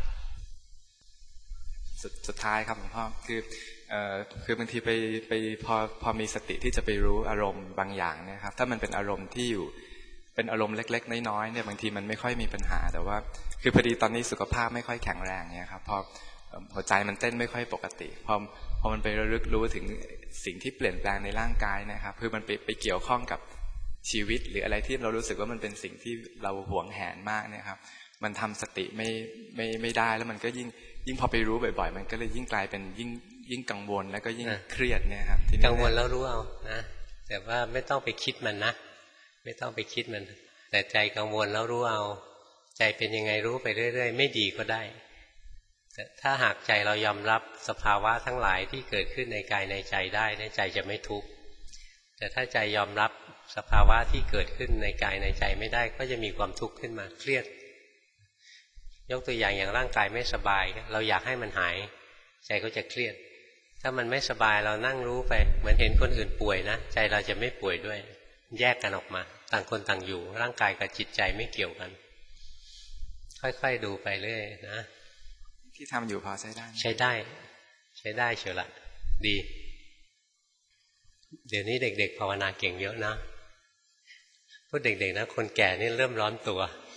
สสุดท้ายครับหลวงพ่อคือเอ่อคือบางทีไปไปพอพอมีสติที่จะไปรู้อารมณ์บางอย่างเนี่ยครับถ้ามันเป็นอารมณ์ที่อยู่เป็นอารมณ์เล็กๆน้อยๆเนี่ยบางทีมันไม่ค่อยมีปัญหาแต่ว่าคือพอดีตอนนี้สุขภาพไม่ค่อยแข็งแรงเนี่ยครับพอหัวใจมันเต้นไม่ค่อยปกติพอพอมันไประลึกรู้ถึงสิ่งที่เปลี่ยนแปลงในร่างกายนะครับคือมันไปไปเกี่ยวข้องกับชีวิตหรืออะไรที่เรารู้สึกว่ามันเป็นสิ่งที่เราหวงแหนมากเนี่ยครับมันทำสติไม่ไม่ไม่ได้แล้วมันก็ยิ่งยิ่งพอไปรู้บ่อยๆมันก็เลยยิ่งกลายเป็นยิ่งยิ่งกังวลแล้วก็ยิ่งเครียดเนี่ยครับกังวลแล้วรู้เอานะแต่ว่าไม่ต้องไปคิดมันนะไม่ต้องไปคิดมันแต่ใจกังวลแล้วรู้เอาใจเป็นยังไงรู้ไปเรื่อยๆไม่ดีก็ได้แต่ถ้าหากใจเรายอมรับสภาวะทั้งหลายที่เกิดขึ้นในกายในใจได้ใจจะไม่ทุกข์แต่ถ้าใจยอมรับสภาวะที่เกิดขึ้นในกายในใจไม่ได้ก็จะมีความทุกข์ขึ้นมาเครียดยกตัวอย่างอย่างร่างกายไม่สบายเราอยากให้มันหายใจก็จะเครียดถ้ามันไม่สบายเรานั่งรู้ไปเหมือนเห็นคนอื่นป่วยนะใจเราจะไม่ป่วยด้วยแยกกันออกมาต่างคนต่างอยู่ร่างกายกับจิตใจไม่เกี่ยวกันค่อยๆดูไปเรื่อยนะที่ทำอยู่พอใช้ได้ใช้ได้ใช้ได้เชียวละดีเดี๋ยวนี้เด็กๆภาวนาเก่งเยอะนะพูดเด็กๆนะคนแก่นี่เริ่มร้อนตั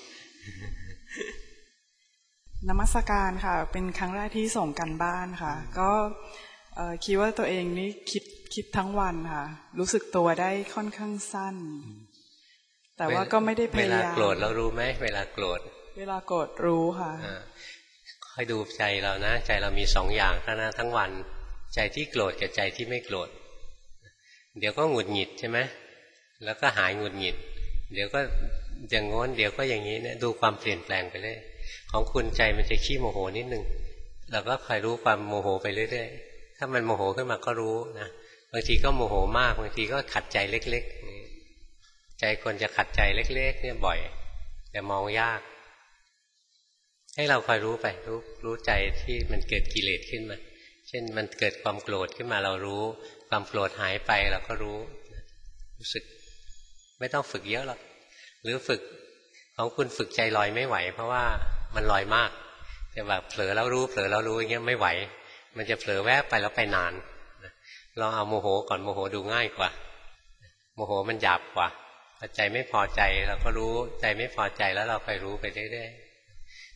วนมัสการค่ะเป็นครั้งแรกที่ส่งกันบ้านค่ะก็คิดว่าตัวเองนี่คิดคิดทั้งวันค่ะรู้สึกตัวได้ค่อนข้างสั้นแต่ว่าก็ไม่ได้พยายามเวลาโกรธเรารู้ไหมเวลาโกรธเวลาโกรธรู้ค่ะค่อยดูใจเรานะใจเรามีสองอย่างทั้งนั้นทั้งวันใจที่โกรธกับใจที่ไม่โกรธเดี๋ยวก็หงุดหงิดใช่ไหมแล้วก็หายหงุดหงิดเดี๋ยวก็อย่างง้นเดี๋ยวก็อย่างนี้เนี่ยดูความเปลี่ยนแปลงไปเลยของคุณใจมันจะขี้โมโหนิดนึงเราก็คอยรู้ความโมโหไปเรื่อยๆถ้ามันโมโหขึ้นมาก็รู้นะบางทีก็โมโหมากบางทีก็ขัดใจเล็กๆใจคนจะขัดใจเล็กๆเนี่ยบ่อยแต่มองยากให้เราคอยรู้ไปรู้รู้ใจที่มันเกิดกิเลสขึ้นมาเช่นมันเกิดความโกรธขึ้นมาเรารู้ความโกรธหายไปเราก็รู้รู้สึกไม่ต้องฝึกเยอะหรอกหรือฝึกของคุณฝึกใจลอยไม่ไหวเพราะว่ามันลอยมากจะแบบเผลอแล้วรู้เผลอแล้วรู้อย่างเงี้ยไม่ไหวมันจะเผลอแวบไปแล้วไปนานลองเอาโมโหก่อนโมโหดูง่ายกว่าโมโหมันหยาบกว่าพอใจไม่พอใจเราก็รู้ใจไม่พอใจแล้วเราไปรู้ไปเรื่อยๆ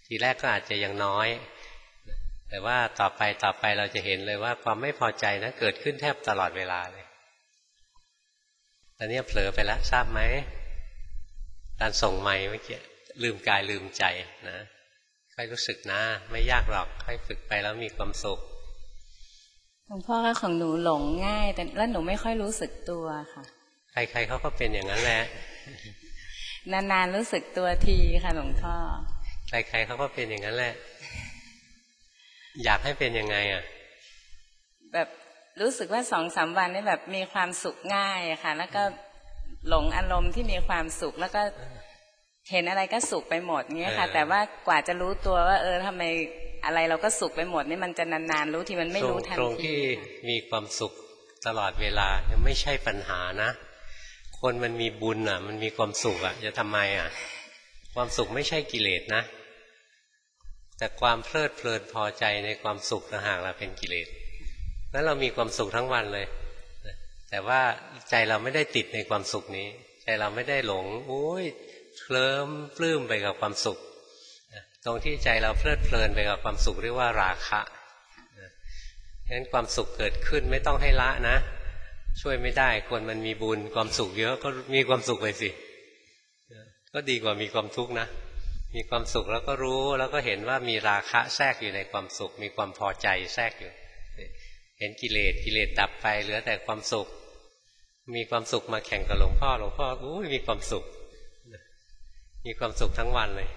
ทีแรกก็อาจจะยังน้อยแต่ว่าต่อไปต่อไปเราจะเห็นเลยว่าความไม่พอใจนะเกิดขึ้นแทบตลอดเวลาเลยตอนนี้เผลอไปแล้วทราบไหมการส่งไมค์เมื่อกี้ลืมกายลืมใจนะค่อยรู้สึกนะไม่ยากหรอกค่อยฝึกไปแล้วมีความสุขหลวงพ่อคะของหนูหลงง่ายแต่แล้วหนูไม่ค่อยรู้สึกตัวค่ะใครๆเขาก็เป็นอย่างนั้นแหละนานๆรู้สึกตัวทีค่ะหลวงพ่อใครๆเขาก็เป็นอย่างนั้นแหละอยากให้เป็นยังไงอ่ะแบบรู้สึกว่าสองสามวันนี่แบบมีความสุขง่ายอะค่ะแล้วก็หลงอารมณ์ที่มีความสุขแล้วก็เห็นอะไรก็สุขไปหมดเงี้ยค่ะแต่ว่ากว่าจะรู้ตัวว่าเออทำไมอะไรเราก็สุขไปหมดนี่มันจะนานๆรู้ทีมันไม่รู้ทันทีตรงที่มีความสุขตลอดเวลายังไม่ใช่ปัญหานะคนมันมีบุญอ่ะมันมีความสุขอ่ะจะทำไมอ่ะความสุขไม่ใช่กิเลสนะแต่ความเพลิดเพลินพอใจในความสุขต่างหากเราเป็นกิเลสแล้วเรามีความสุขทั้งวันเลยแต่ว่าใจเราไม่ได้ติดในความสุขนี้ใจเราไม่ได้หลงโอ้ยเคลิ้มปลื้มไปกับความสุขตรงที่ใจเราเพลิดเพลินไปกับความสุขเรียกว่าราคะงั้นความสุขเกิดขึ้นไม่ต้องให้ละนะช่วยไม่ได้คนมันมีบุญความสุขเยอะก็มีความสุขไปสิก็ดีกว่ามีความทุกข์นะมีความสุขแล้วก็รู้แล้วก็เห็นว่ามีราคะแทรกอยู่ในความสุขมีความพอใจแทรกอยู่เห็นกิเลสกิเลสดับไปเหลือแต่ความสุขมีความสุขมาแข่งกับหลวงพ่อหลวงพ่ออู้มีความสุขมีความสุขทั้งวันเลย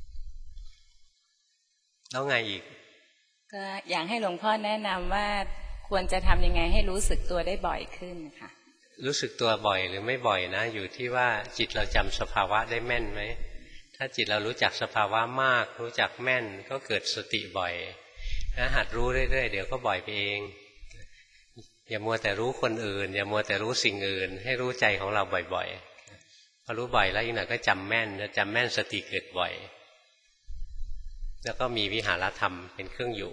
แล้วไงอีกก็อยากให้หลวงพ่อแนะนำว่าควรจะทำยังไงให้รู้สึกตัวได้บ่อยขึ้นค่ะรู้สึกตัวบ่อยหรือไม่บ่อยนะอยู่ที่ว่าจิตเราจำสภาวะได้แม่นไหมถ้าจิตเรารู้จักสภาวะมากรู้จักแม่นก็เกิดสติบ่อยนะหัดรู้เรื่อยๆเดี๋ยวก็บ่อยไปเองอย่ามัวแต่รู้คนอื่นอย่ามัวแต่รู้สิ่งอื่นให้รู้ใจของเราบ่อยๆพอรู้บ่อยแล้วอีกหน่อยก็จำแม่นจำแม่นสติเกิดบ่อยแล้วก็มีวิหารธรรมเป็นเครื่องอยู่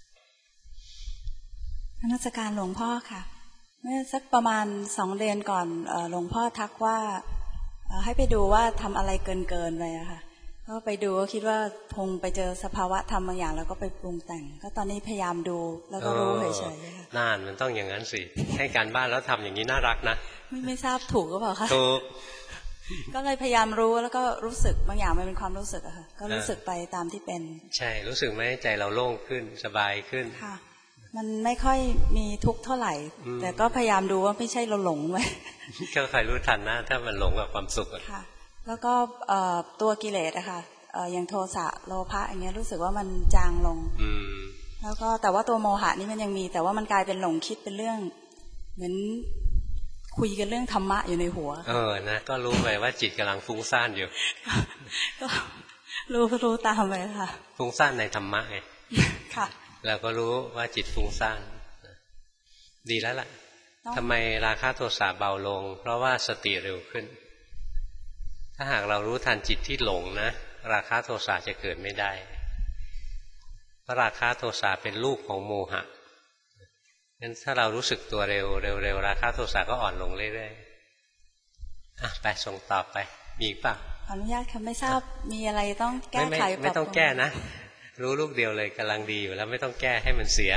นมัสการหลวงพ่อค่ะเมื่อสักประมาณสองเดือนก่อนหลวงพ่อทักว่าให้ไปดูว่าทำอะไรเกินเกินไปอะค่ะก็ไปดูก็คิดว่าคงไปเจอสภาวะธรรมบางอย่างแล้วก็ไปปรุงแต่งก็ตอนนี้พยายามดูแล้วก็รู้เฉยๆค่ะน่านมันต้องอย่างนั้นสิให้การบ้านแล้วทำอย่างนี้น่ารักนะไม่ไม่ทราบถูกหรือเปล่าคะถูกก็เลยพยายามรู้แล้วก็รู้สึกบางอย่างมันเป็นความรู้สึกอะค่ะก็รู้สึกไปตามที่เป็นใช่รู้สึกไหมใจเราโล่งขึ้นสบายขึ้นค่ะมันไม่ค่อยมีทุกข์เท่าไหร่แต่ก็พยายามดูว่าไม่ใช่เราหลงไว้ก็ใครรู้ทันนะถ้ามันหลงกับความสุขค่ะแล้วก็ตัวกิเลสอะค่ะอย่างโทสะโลภะอย่างเงี้ยรู้สึกว่ามันจางลงแล้วก็แต่ว่าตัวโมหะนี่มันยังมีแต่ว่ามันกลายเป็นหลงคิดเป็นเรื่องเหมือนคุยกันเรื่องธรรมะอยู่ในหัวเออนะก็รู้ไปว่าจิตกำลังฟุ้งซ่านอยู่ก็รู้รู้ตามไปค่ะฟุ้งซ่านในธรรมะไงค่ะเราก็รู้ว่าจิตฟุ้งซ่านดีแล้วล่ะทำไมราคะโทสะเบาลงเพราะว่าสติเร็วขึ้นถ้าหากเรารู้ทันจิตที่หลงนะราคะโทสะจะเกิดไม่ได้เพราะราคะโทสะเป็นลูกของโมหะงั้นถ้าเรารู้สึกตัวเร็วเร็วๆราคะโทสะก็อ่อนลงเรื่อยๆอ่ะไปส่งต่อไปมีอีกป่ะขออนุญาตค่ะไม่ทราบมีอะไรต้องแก้ไขไม่ต้องแก้นะรู้ลูกเดียวเลยกำลังดีอยู่แล้วไม่ต้องแก้ให้มันเสีย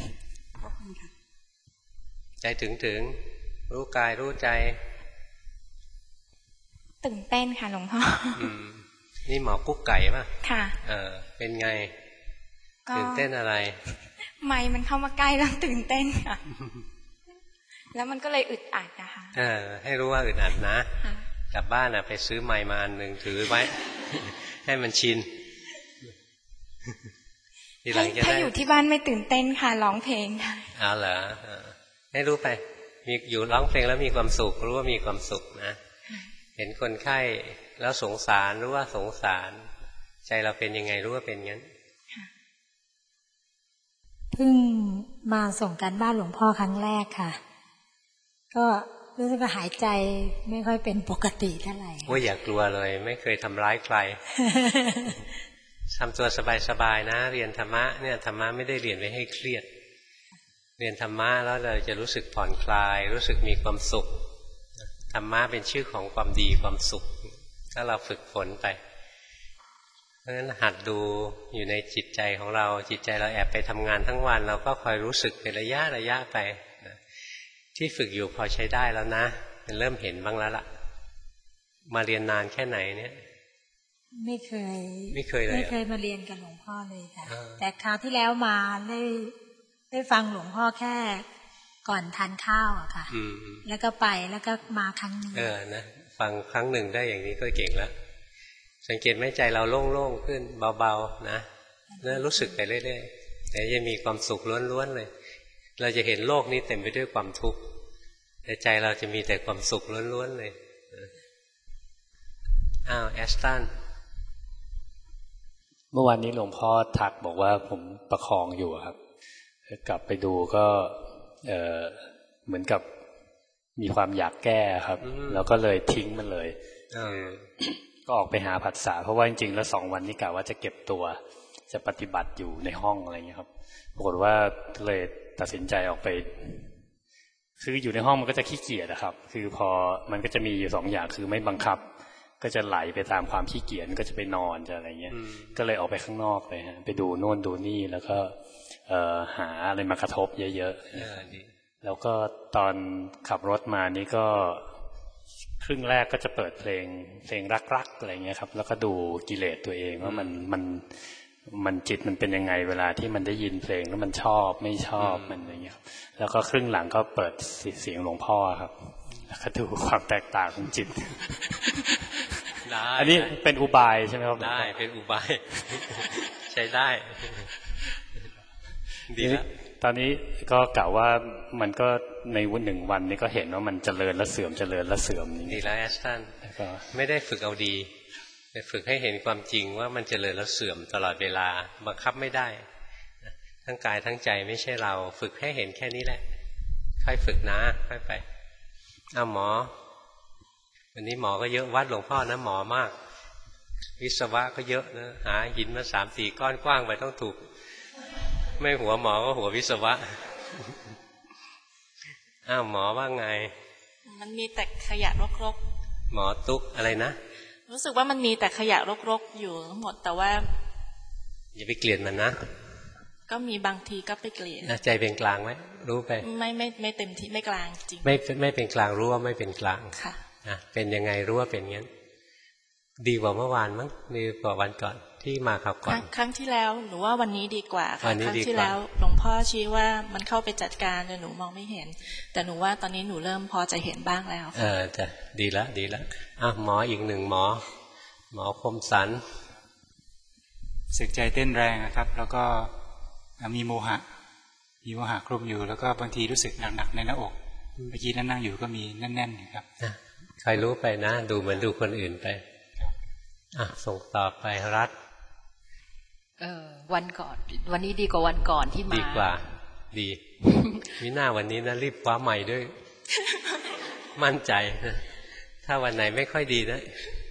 ใจถึงถึงรู้กายรู้ใจตื่นเต้นค่ะหลวงพ่อนี่หมอกุ๊กไก่ป่ะค่ะเออเป็นไงตื่นเต้นอะไรไมค์มันเข้ามาใกล้แล้วตื่นเต้นค่ะแล้วมันก็เลยอึดอัดนะคะเออให้รู้ว่าอึดอัดนะกลับบ้านอ่ะไปซื้อไมค์มาอันหนึ่งถือไว้ให้มันชินทีหลังจะได้ถ้าอยู่ที่บ้านไม่ตื่นเต้นค่ะร้องเพลงค่ะอ๋อเหรอให้รู้ไปมีอยู่ร้องเพลงแล้วมีความสุขรู้ว่ามีความสุขนะเห็นคนไข้แล้วสงสารรู้ว่าสงสารใจเราเป็นยังไงรู้ว่าเป็นงั้นเพิ่งมาส่งการบ้านหลวงพ่อครั้งแรกค่ะก็รู้สึกว่าหายใจไม่ค่อยเป็นปกติเท่าไหร่โอ้ยอย่ากลัวเลยไม่เคยทำร้ายใครทำตัวสบายๆนะเรียนธรรมะเนี่ยธรรมะไม่ได้เรียนไว้ให้เครียดเรียนธรรมะแล้วเราจะรู้สึกผ่อนคลายรู้สึกมีความสุขธรรมะเป็นชื่อของความดีความสุขถ้าเราฝึกฝนไปราะฉะนั้นหัดดูอยู่ในจิตใจของเราจิตใจเราแอบไปทำงานทั้งวันเราก็คอยรู้สึกเป็นระยะระยะไปที่ฝึกอยู่พอใช้ได้แล้วนะมันเริ่มเห็นบ้างแล้วล่ะมาเรียนนานแค่ไหนเนี่ยไม่เคยไม่เคยเลยไม่เคยมาเรียนกับหลวงพ่อเลยค่ะแต่คราวที่แล้วมาได้ได้ฟังหลวงพ่อแค่ก่อนทานข้าวอะค่ะแล้วก็ไปแล้วก็มาครั้งนึงเออนะฟังครั้งหนึ่งได้อย่างนี้ก็เก่งแล้วสังเกตไหมใจเราโล่งๆขึ้นเบาๆนะแล้วรู้สึกไปเรื่อยๆแต่จะมีความสุขล้วนๆเลยเราจะเห็นโลกนี้เต็มไปด้วยความทุกข์แต่ใจเราจะมีแต่ความสุขล้วนๆเลยอ้าวแอสตันเมื่อวานนี้หลวงพ่อทักบอกว่าผมประคองอยู่ครับกลับไปดูก็เอ่อเหมือนกับมีความอยากแก้ครับแล้วก็เลยทิ้งมันเลยก็ออกไปหาผัสสะเพราะว่าจริงๆแล้วสองวันนี้กะว่าจะเก็บตัวจะปฏิบัติอยู่ในห้องอะไรอย่างนี้ครับปรากฏว่าเลยตัดสินใจออกไปคืออยู่ในห้องมันก็จะขี้เกียจนะครับคือพอมันก็จะมีอยู่สองอย่างคือไม่บังคับก็จะไหลไปตามความขี้เกียจก็จะไปนอนจะอะไรเงี้ยก็เลยออกไปข้างนอกเลยฮะไปดูโน่นดูนี่แล้วก็เอ่อหาอะไรมากระทบเยอะๆแล้วก็ตอนขับรถมานี่ก็ครึ่งแรกก็จะเปิดเพลงเพลงรักๆอะไรเงี้ยครับแล้วก็ดูกิเลสตัวเองว่ามันมันมันจิตมันเป็นยังไงเวลาที่มันได้ยินเพลงแล้วมันชอบไม่ชอบมันอะไรเงี้ยแล้วก็ครึ่งหลังก็เปิดเสียงหลวงพ่อครับแล้วก็ดูความแตกต่างของจิตอันนี้เป็นอุบายใช่ไหมครับได้เป็นอุบายใช้ได้ดีแล้วตอนนี้ก็กล่าวว่ามันก็ในวันหนึ่งวันนี้ก็เห็นว่ามันเจริญและเสื่อมเจริญและเสื่อมดีแล้วแอสตันไม่ได้ฝึกเอาดีแต่ฝึกให้เห็นความจริงว่ามันเจริญและเสื่อมตลอดเวลาบังคับไม่ได้ทั้งกายทั้งใจไม่ใช่เราฝึกให้เห็นแค่นี้แหละค่อยฝึกนะค่อยไปอ้าวหมอวันนี้หมอก็เยอะวัดหลวงพ่อนะหมอมากวิศวะก็เยอะนะหาหินมาสามสี่ก้อนกว้างไปต้องถูกไม่หัวหมอก็หัววิศวะอ้าวหมอว่าไงมันมีแต่ขยะรกๆหมอตุ๊กอะไรนะรู้สึกว่ามันมีแต่ขยะรกๆอยู่ทั้งหมดแต่ว่าอย่าไปเกลียดมันนะก็มีบางทีก็ไปเกลียดใจเป็นกลางไหมรู้ไปไม่ไม่ไม่เต็มที่ไม่กลางจริงไม่ไม่เป็นกลางรู้ว่าไม่เป็นกลางค่ะเป็นยังไงรู้ว่าเป็นงั้นดีกว่าเมื่อวานมั้งดีกว่าวันก่อนที่มาขับก่อนครั้งที่แล้วหนูว่าวันนี้ดีกว่าค่ะครั้งที่แล้วหลวงพ่อชี้ว่ามันเข้าไปจัดการแต่หนูมองไม่เห็นแต่หนูว่าตอนนี้หนูเริ่มพอจะเห็นบ้างแล้วเออจะดีละดีละอ่ะหมออีกหนึ่งหมอหมอคมสันสึกใจเต้นแรงนะครับ แล้วก็มีโมหะมีโมหะคลุมอยู่แล้วก็บางทีรู้สึกหนักๆในหน้าอกเมื่อกี้นั่งอยู่ก็มีแน่นๆครับใครรู้ไปนะดูเหมือนดูคนอื่นไปอ่ะส่งต่อไปรัฐเออวันก่อนวันนี้ดีกว่าวันก่อนที่มาดีกว่าดีมีหน้าวันนี้นะรีบคว้าใหม่ด้วยมั่นใจถ้าวันไหนไม่ค่อยดีนะ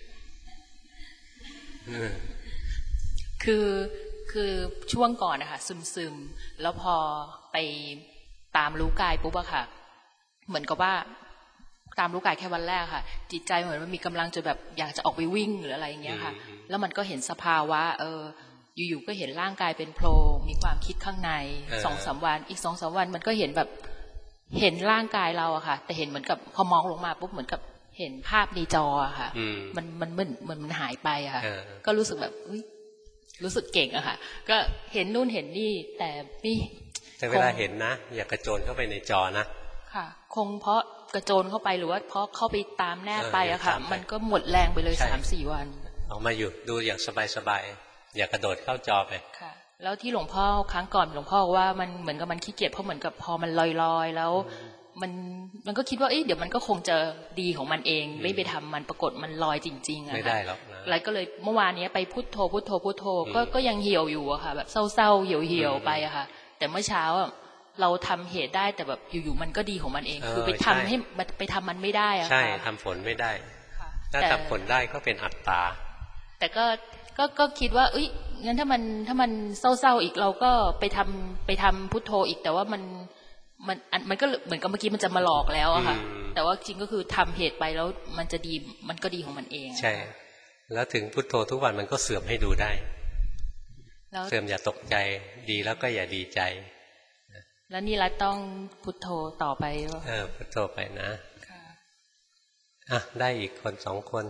คือคือช่วงก่อนนะคะซึมซึมแล้วพอไปตามรู้กายปุ๊บอะค่ะเหมือนกับว่าตามรู้กายแค่วันแรกค่ะจิตใจเหมือนมันมีกำลังจะแบบอยากจะออกไปวิ่งหรืออะไรอย่างเงี้ยค่ะแล้วมันก็เห็นสภาวะเอออยู่ๆก็เห็นร่างกายเป็นโพรงมีความคิดข้างในสองสามวันอีกสองสามวันมันก็เห็นแบบเห็นร่างกายเราอะค่ะแต่เห็นเหมือนกับพอมองลงมาปุ๊บเหมือนกับเห็นภาพในจออะค่ะมันมันเหมือนเหมือนมันหายไปอะค่ะก็รู้สึกแบบรู้สึกเก่งอะค่ะก็เห็นนู่นเห็นนี่แต่นี่แต่เวลาเห็นนะอย่ากระโจนเข้าไปในจอนะค่ะคงเพราะกระโจนเข้าไปหรือว่าเพราะเข้าไปตามแนบไปอะค่ะมันก็หมดแรงไปเลยสามสี่วันออกมาอยู่ดูอย่างสบายๆอย่ากระโดดเข้าจอไปค่ะแล้วที่หลวงพ่อครั้งก่อนหลวงพ่อว่ามันเหมือนกับมันขี้เกียจเพราะเหมือนกับพอมันลอยๆแล้วมันมันก็คิดว่าเอ๊ะเดี๋ยวมันก็คงจะดีของมันเองไม่ไปทำมันปรากฏมันลอยจริงๆอะไม่ได้หรอกนะอะไรก็เลยเมื่อวานนี้ไปพุทโธพุทโธพุทโธก็ก็ยังเหี่ยวอยู่อะค่ะแบบเศร้าๆเหี่ยวๆไปอะค่ะแต่เมื่อเช้าเราทำเหตุได้แต่แบบอยู่ๆมันก็ดีของมันเองคือไปทำให้ไปทำมันไม่ได้อะใช่ทำผลไม่ได้ถ้าทำผลได้ก็เป็นอัตตาแต่ก็ก็ก็คิดว่าเอ้ยงั้นถ้ามันถ้ามันเศร้าๆอีกเราก็ไปทำไปทำพุทโธอีกแต่ว่ามันมันมันก็เหมือนกับเมื่อกี้มันจะมาหลอกแล้วอะค่ะแต่ว่าจริงก็คือทำเหตุไปแล้วมันจะดีมันก็ดีของมันเองใช่แล้วถึงพุทโธทุกวันมันก็เสื่อมให้ดูได้เสื่อมอย่าตกใจดีแล้วก็อย่าดีใจแล้วนี่รัตต้องพุทโธต่อไปเออพุทโธไปนะอ่ะได้อีกคนสองคน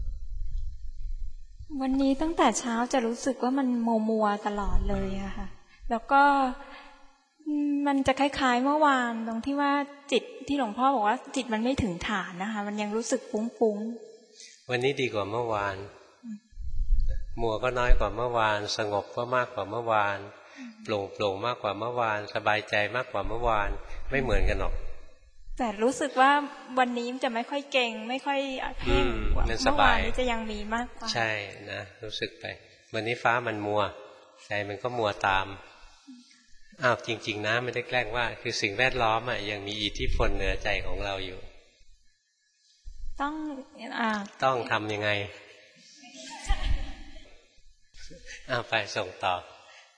วันนี้ตั้งแต่เช้าจะรู้สึกว่ามันมัวมัวตลอดเลยอะค่ะแล้วก็มันจะคล้ายๆเมื่อวานตรงที่ว่าจิตที่หลวงพ่อบอกว่าจิตมันไม่ถึงฐานนะคะมันยังรู้สึกฟุ้งๆวันนี้ดีกว่าเมื่อวานมัวก็น้อยกว่าเมื่อวานสงบก็มากกว่าเมื่อวานโปร่งโปร่งมากกว่าเมื่อวานสบายใจมากกว่าเมื่อวานไม่เหมือนกันหรอกแต่รู้สึกว่าวันนี้จะไม่ค่อยเก่งไม่ค่อยเพ่งกว่าเมื่อวานนี้จะยังมีมากกว่าใช่นะรู้สึกไปวันนี้ฟ้ามันมัวใจมันก็มัวตามอ้าวจริงๆนะไม่ได้แกล้งว่าคือสิ่งแวดล้อมอ่ะยังมีอิทธิพลเหนือใจของเราอยู่ต้องอ่าต้องทำยังไงอ้าวไปส่งต่อ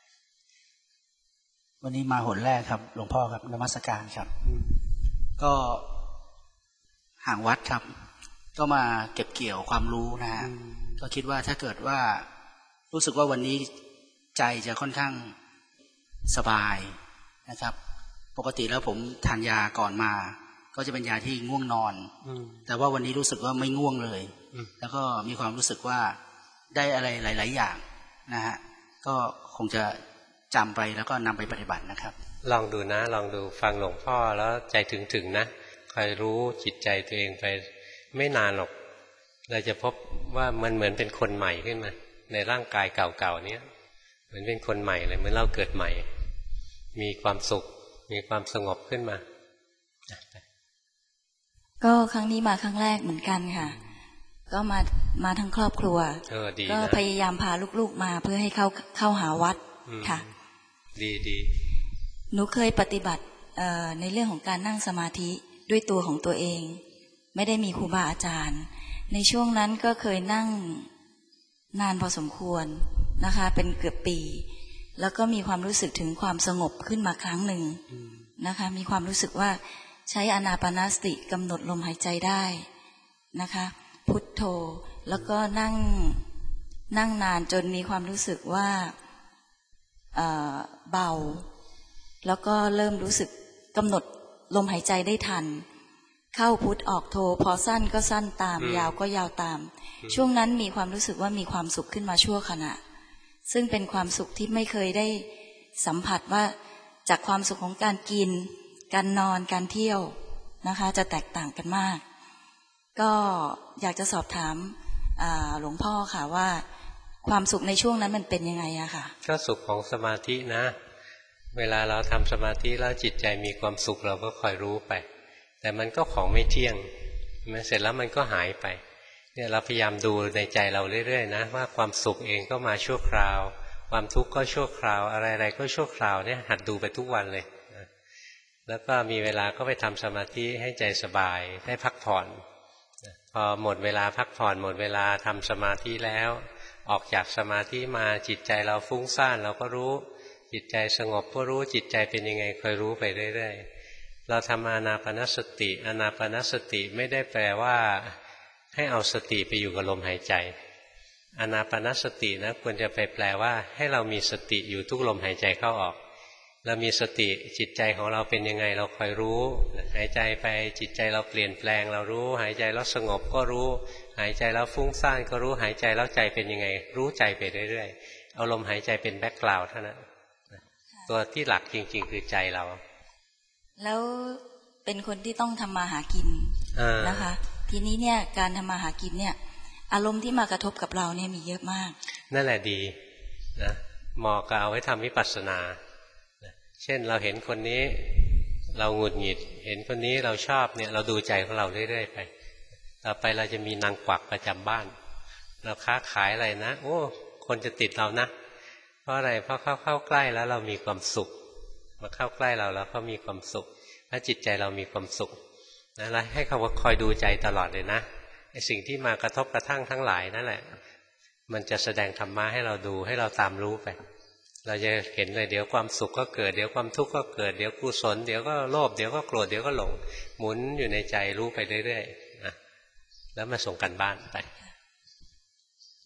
วันนี้มาหนแรกครับหลวงพ่อครับนมัสการครับก็ห่างวัดครับก็มาเก็บเกี่ยวความรู้นะฮะก็คิดว่าถ้าเกิดว่ารู้สึกว่าวันนี้ใจจะค่อนข้างสบายนะครับปกติแล้วผมทานยาก่อนมาก็จะเป็นยาที่ง่วงนอนแต่ว่าวันนี้รู้สึกว่าไม่ง่วงเลยแล้วก็มีความรู้สึกว่าได้อะไรหลายๆอย่างนะฮะก็คงจะจำไปแล้วก็นำไปปฏิบัตินะครับลองดูนะลองดูฟังหลวงพ่อแล้วใจถึงๆนะคอยรู้จิตใจตัวเองไปไม่นานหรอกเราจะพบว่ามันเหมือนเป็นคนใหม่ขึ้นมาในร่างกายเก่าๆเนี้ยเหมือนเป็นคนใหม่เลยเหมือนเราเกิดใหม่มีความสุขมีความสงบขึ้นมาก็ครั้งนี้มาครั้งแรกเหมือนกันค่ะก็มามาทั้งครอบครัวก็พยายามพาลูกๆมาเพื่อให้เข้าเข้าหาวัดค่ะดีดีหนูเคยปฏิบัติในเรื่องของการนั่งสมาธิด้วยตัวของตัวเองไม่ได้มีครูบาอาจารย์ในช่วงนั้นก็เคยนั่งนานพอสมควรนะคะเป็นเกือบปีแล้วก็มีความรู้สึกถึงความสงบขึ้นมาครั้งหนึ่งนะคะมีความรู้สึกว่าใช้อานาปานสติกำหนดลมหายใจได้นะคะพุทโธแล้วก็นั่งนั่งนานจนมีความรู้สึกว่าเอ่อเบาแล้วก็เริ่มรู้สึกกำหนดลมหายใจได้ทันเข้าพุทออกโธพอสั้นก็สั้นตามยาวก็ยาวตามช่วงนั้นมีความรู้สึกว่ามีความสุขขึ้นมาชั่วขณะซึ่งเป็นความสุขที่ไม่เคยได้สัมผัสว่าจากความสุขของการกินการนอนการเที่ยวนะคะจะแตกต่างกันมากก็อยากจะสอบถามหลวงพ่อค่ะว่าความสุขในช่วงนั้นมันเป็นยังไงอะค่ะก็สุขของสมาธินะเวลาเราทำสมาธิแล้วจิตใจมีความสุขเราก็คอยรู้ไปแต่มันก็ของไม่เที่ยงมันเสร็จแล้วมันก็หายไปเนี่ยเราพยายามดูในใจเราเรื่อยๆนะว่าความสุขเองก็มาชั่วคราวความทุกข์ก็ชั่วคราวอะไรๆก็ชั่วคราวเนี่ยหัดดูไปทุกวันเลยแล้วก็มีเวลาก็ไปทำสมาธิให้ใจสบายได้พักผ่อนพอหมดเวลาพักผ่อนหมดเวลาทำสมาธิแล้วออกจากสมาธิมาจิตใจเราฟุ้งซ่านเราก็รู้จิตใจสงบก็รู้จิตใจเป็นยังไงคอยรู้ไปเรื่อยๆเราทำอานาปานสติอานาปานสติไม่ได้แปลว่าให้เอาสติไปอยู่กับลมหายใจอานาปานสตินะควรจะไปแปลว่าให้เรามีสติอยู่ทุกลมหายใจเข้าออกเรามีสติจิตใจของเราเป็นยังไงเราคอยรู้หายใจไปจิตใจเราเปลี่ยนแปลงเรารู้หายใจแล้วสงบก็รู้หายใจแล้วฟุ้งซ่านก็รู้หายใจแล้วใจเป็นยังไงรู้ใจไปเรื่อยๆเอาลมหายใจเป็นแบ็คกราวด์เท่านั้นตัวที่หลักจริงๆคือใจเราแล้วเป็นคนที่ต้องทำมาหากินนะคะทีนี้เนี่ยการทำมาหากินเนี่ยอารมณ์ที่มากระทบกับเราเนี่ยมีเยอะมากนั่นแหละดีนะเหมาะกับเอาไว้ทำวิปัสสนาเช่นเราเห็นคนนี้เราหงุดหงิดเห็นคนนี้เราชอบเนี่ยเราดูใจของเราเรื่อยๆไปต่อไปเราจะมีนางกวักประจำบ้านเราค้าขายอะไรนะโอ้คนจะติดเรานะเพราะอะไรเพราะเข้าเข้าใกล้แล้วเรามีความสุขมาเข้าใกล้เราแล้วเขามีความสุขถ้าจิตใจเรามีความสุขนะแล้วให้เขาคอยดูใจตลอดเลยนะไอ้สิ่งที่มากระทบกระทั่งทั้งหลายนั่นแหละมันจะแสดงธรรมะให้เราดูให้เราตามรู้ไปเราจะเห็นเลยเดี๋ยวความสุขก็เกิดเดี๋ยวความทุกข์ก็เกิดเดี๋ยวกุศลเดี๋ยวก็โลภเดี๋ยวก็โกรธเดี๋ยวก็หลงหมุนอยู่ในใจรู้ไปเรื่อยๆนะแล้วมาส่งกันบ้านไป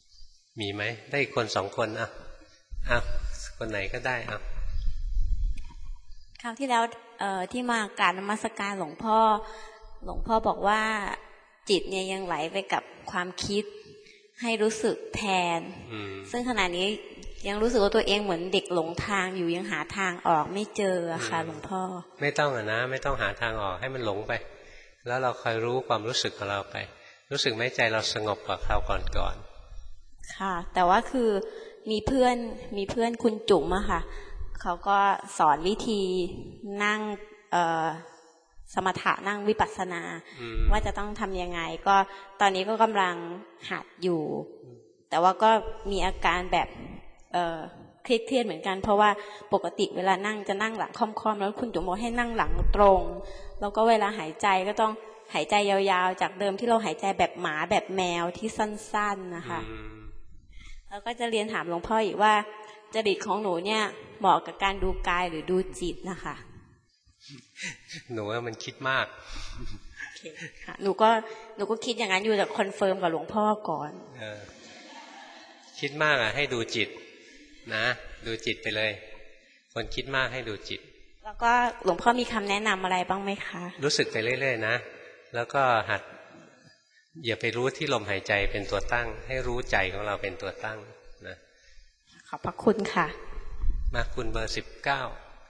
มีไหมได้คนสองคนอ่ะอ่ะคนไหนก็ได้อ่ะคราวที่แล้วเอ่อที่มากราบนมัสการหลวงพ่อหลวงพ่อบอกว่าจิตเนี่ยยังไหลไปกับความคิดให้รู้สึกแทนซึ่งขณะนี้ยังรู้สึกว่าตัวเองเหมือนเด็กหลงทางอยู่ยังหาทางออกไม่เจอค่ะหลวงพ่อไม่ต้องอ่ะนะไม่ต้องหาทางออกให้มันหลงไปแล้วเราคอยรู้ความรู้สึกของเราไปรู้สึกไหมใจเราสงบกว่าคราวก่อนๆค่ะแต่ว่าคือมีเพื่อนมีเพื่อนคุณจุ๋มอะค่ะเขาก็สอนวิธีนั่งเอ่อสมถะนั่งวิปัสสนาว่าจะต้องทำยังไงก็ตอนนี้ก็กำลังหัดอยู่แต่ว่าก็มีอาการแบบเอ่อเครียดๆเหมือนกันเพราะว่าปกติเวลานั่งจะนั่งหลังค่อมๆแล้วคุณจุ๋มบอกให้นั่งหลังตรงแล้วก็เวลาหายใจก็ต้องหายใจยาวๆจากเดิมที่เราหายใจแบบหมาแบบแมวที่สั้นๆนะคะแล้วก็จะเรียนถามหลวงพ่ออีกว่าจริตของหนูเนี่ยเหมาะกับการดูกายหรือดูจิตนะคะหนูว่ามันคิดมากค่ะหนูก็หนูก็คิดอย่างนั้นอยู่แต่คอนเฟิร์มกับหลวงพ่อก่อนเออคิดมากอ่ะให้ดูจิตนะดูจิตไปเลยคนคิดมากให้ดูจิตแล้วก็หลวงพ่อมีคำแนะนำอะไรบ้างไหมคะรู้สึกไปเรื่อยๆนะแล้วก็หัดอย่าไปรู้ที่ลมหายใจเป็นตัวตั้งให้รู้ใจของเราเป็นตัวตั้งนะขอบพระคุณค่ะมาคุณเบอร์สิบเก้า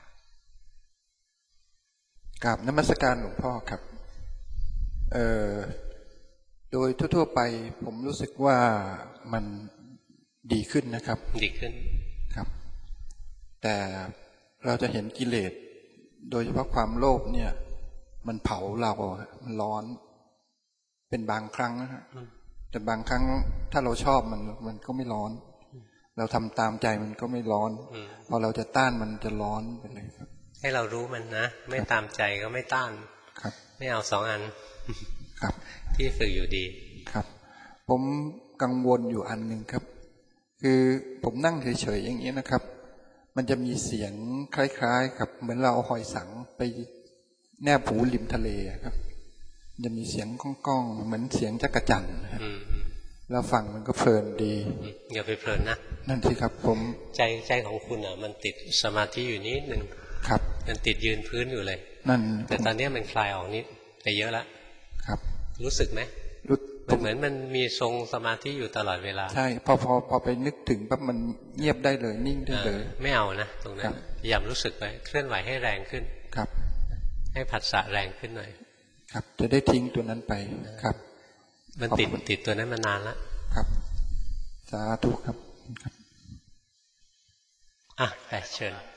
กราบนมัสการหลวงพ่อครับเอ่อโดยทั่วๆไปผมรู้สึกว่ามันดีขึ้นนะครับดีขึ้นครับแต่เราจะเห็นกิเลสโดยเฉพาะความโลภเนี่ยมันเผาเรามันร้อนเป็นบางครั้งนะฮะแต่บางครั้งถ้าเราชอบมันมันก็ไม่ร้อนเราทำตามใจมันก็ไม่ร้อนพอเราจะต้านมันจะร้อนไปเลยครับให้เรารู้มันนะไม่ตามใจก็ไม่ต้านครับไม่เอาสองอันครับที่ฝึกอยู่ดีครับผมกังวลอยู่อันหนึ่งครับคือผมนั่งเฉยๆอย่างนี้นะครับมันจะมีเสียงคล้ายๆกับเหมือนเราเอาหอยสังไปแนบหูริมทะเลครับจะมีเสียงก้องๆเหมือนเสียงจักรจั่นครับแล้วฟังมันก็เพลินดีอย่าไปเพลินนะนั่นสิครับผมใจใจของคุณอ่ะมันติดสมาธิอยู่นิดนึงครับมันติดยืนพื้นอยู่เลยนั่นแต่ตอนนี้มันคลายออกนิดไปเยอะแล้วครับรู้สึกไหมรู้มันเหมือนมันมีทรงสมาธิอยู่ตลอดเวลาใช่พอพอพอไปนึกถึงปั๊บมันเงียบได้เลยนิ่งได้เลยไม่เอานะตรงนั้นพยายามรู้สึกไว้เคลื่อนไหวให้แรงขึ้นครับให้ผัสสะแรงขึ้นหน่อยครับจะได้ทิ้งตัวนั้นไปครับมันติดติดตัวนั้นมานานแล้วครับสาธุครับอ่ะไปเชิญ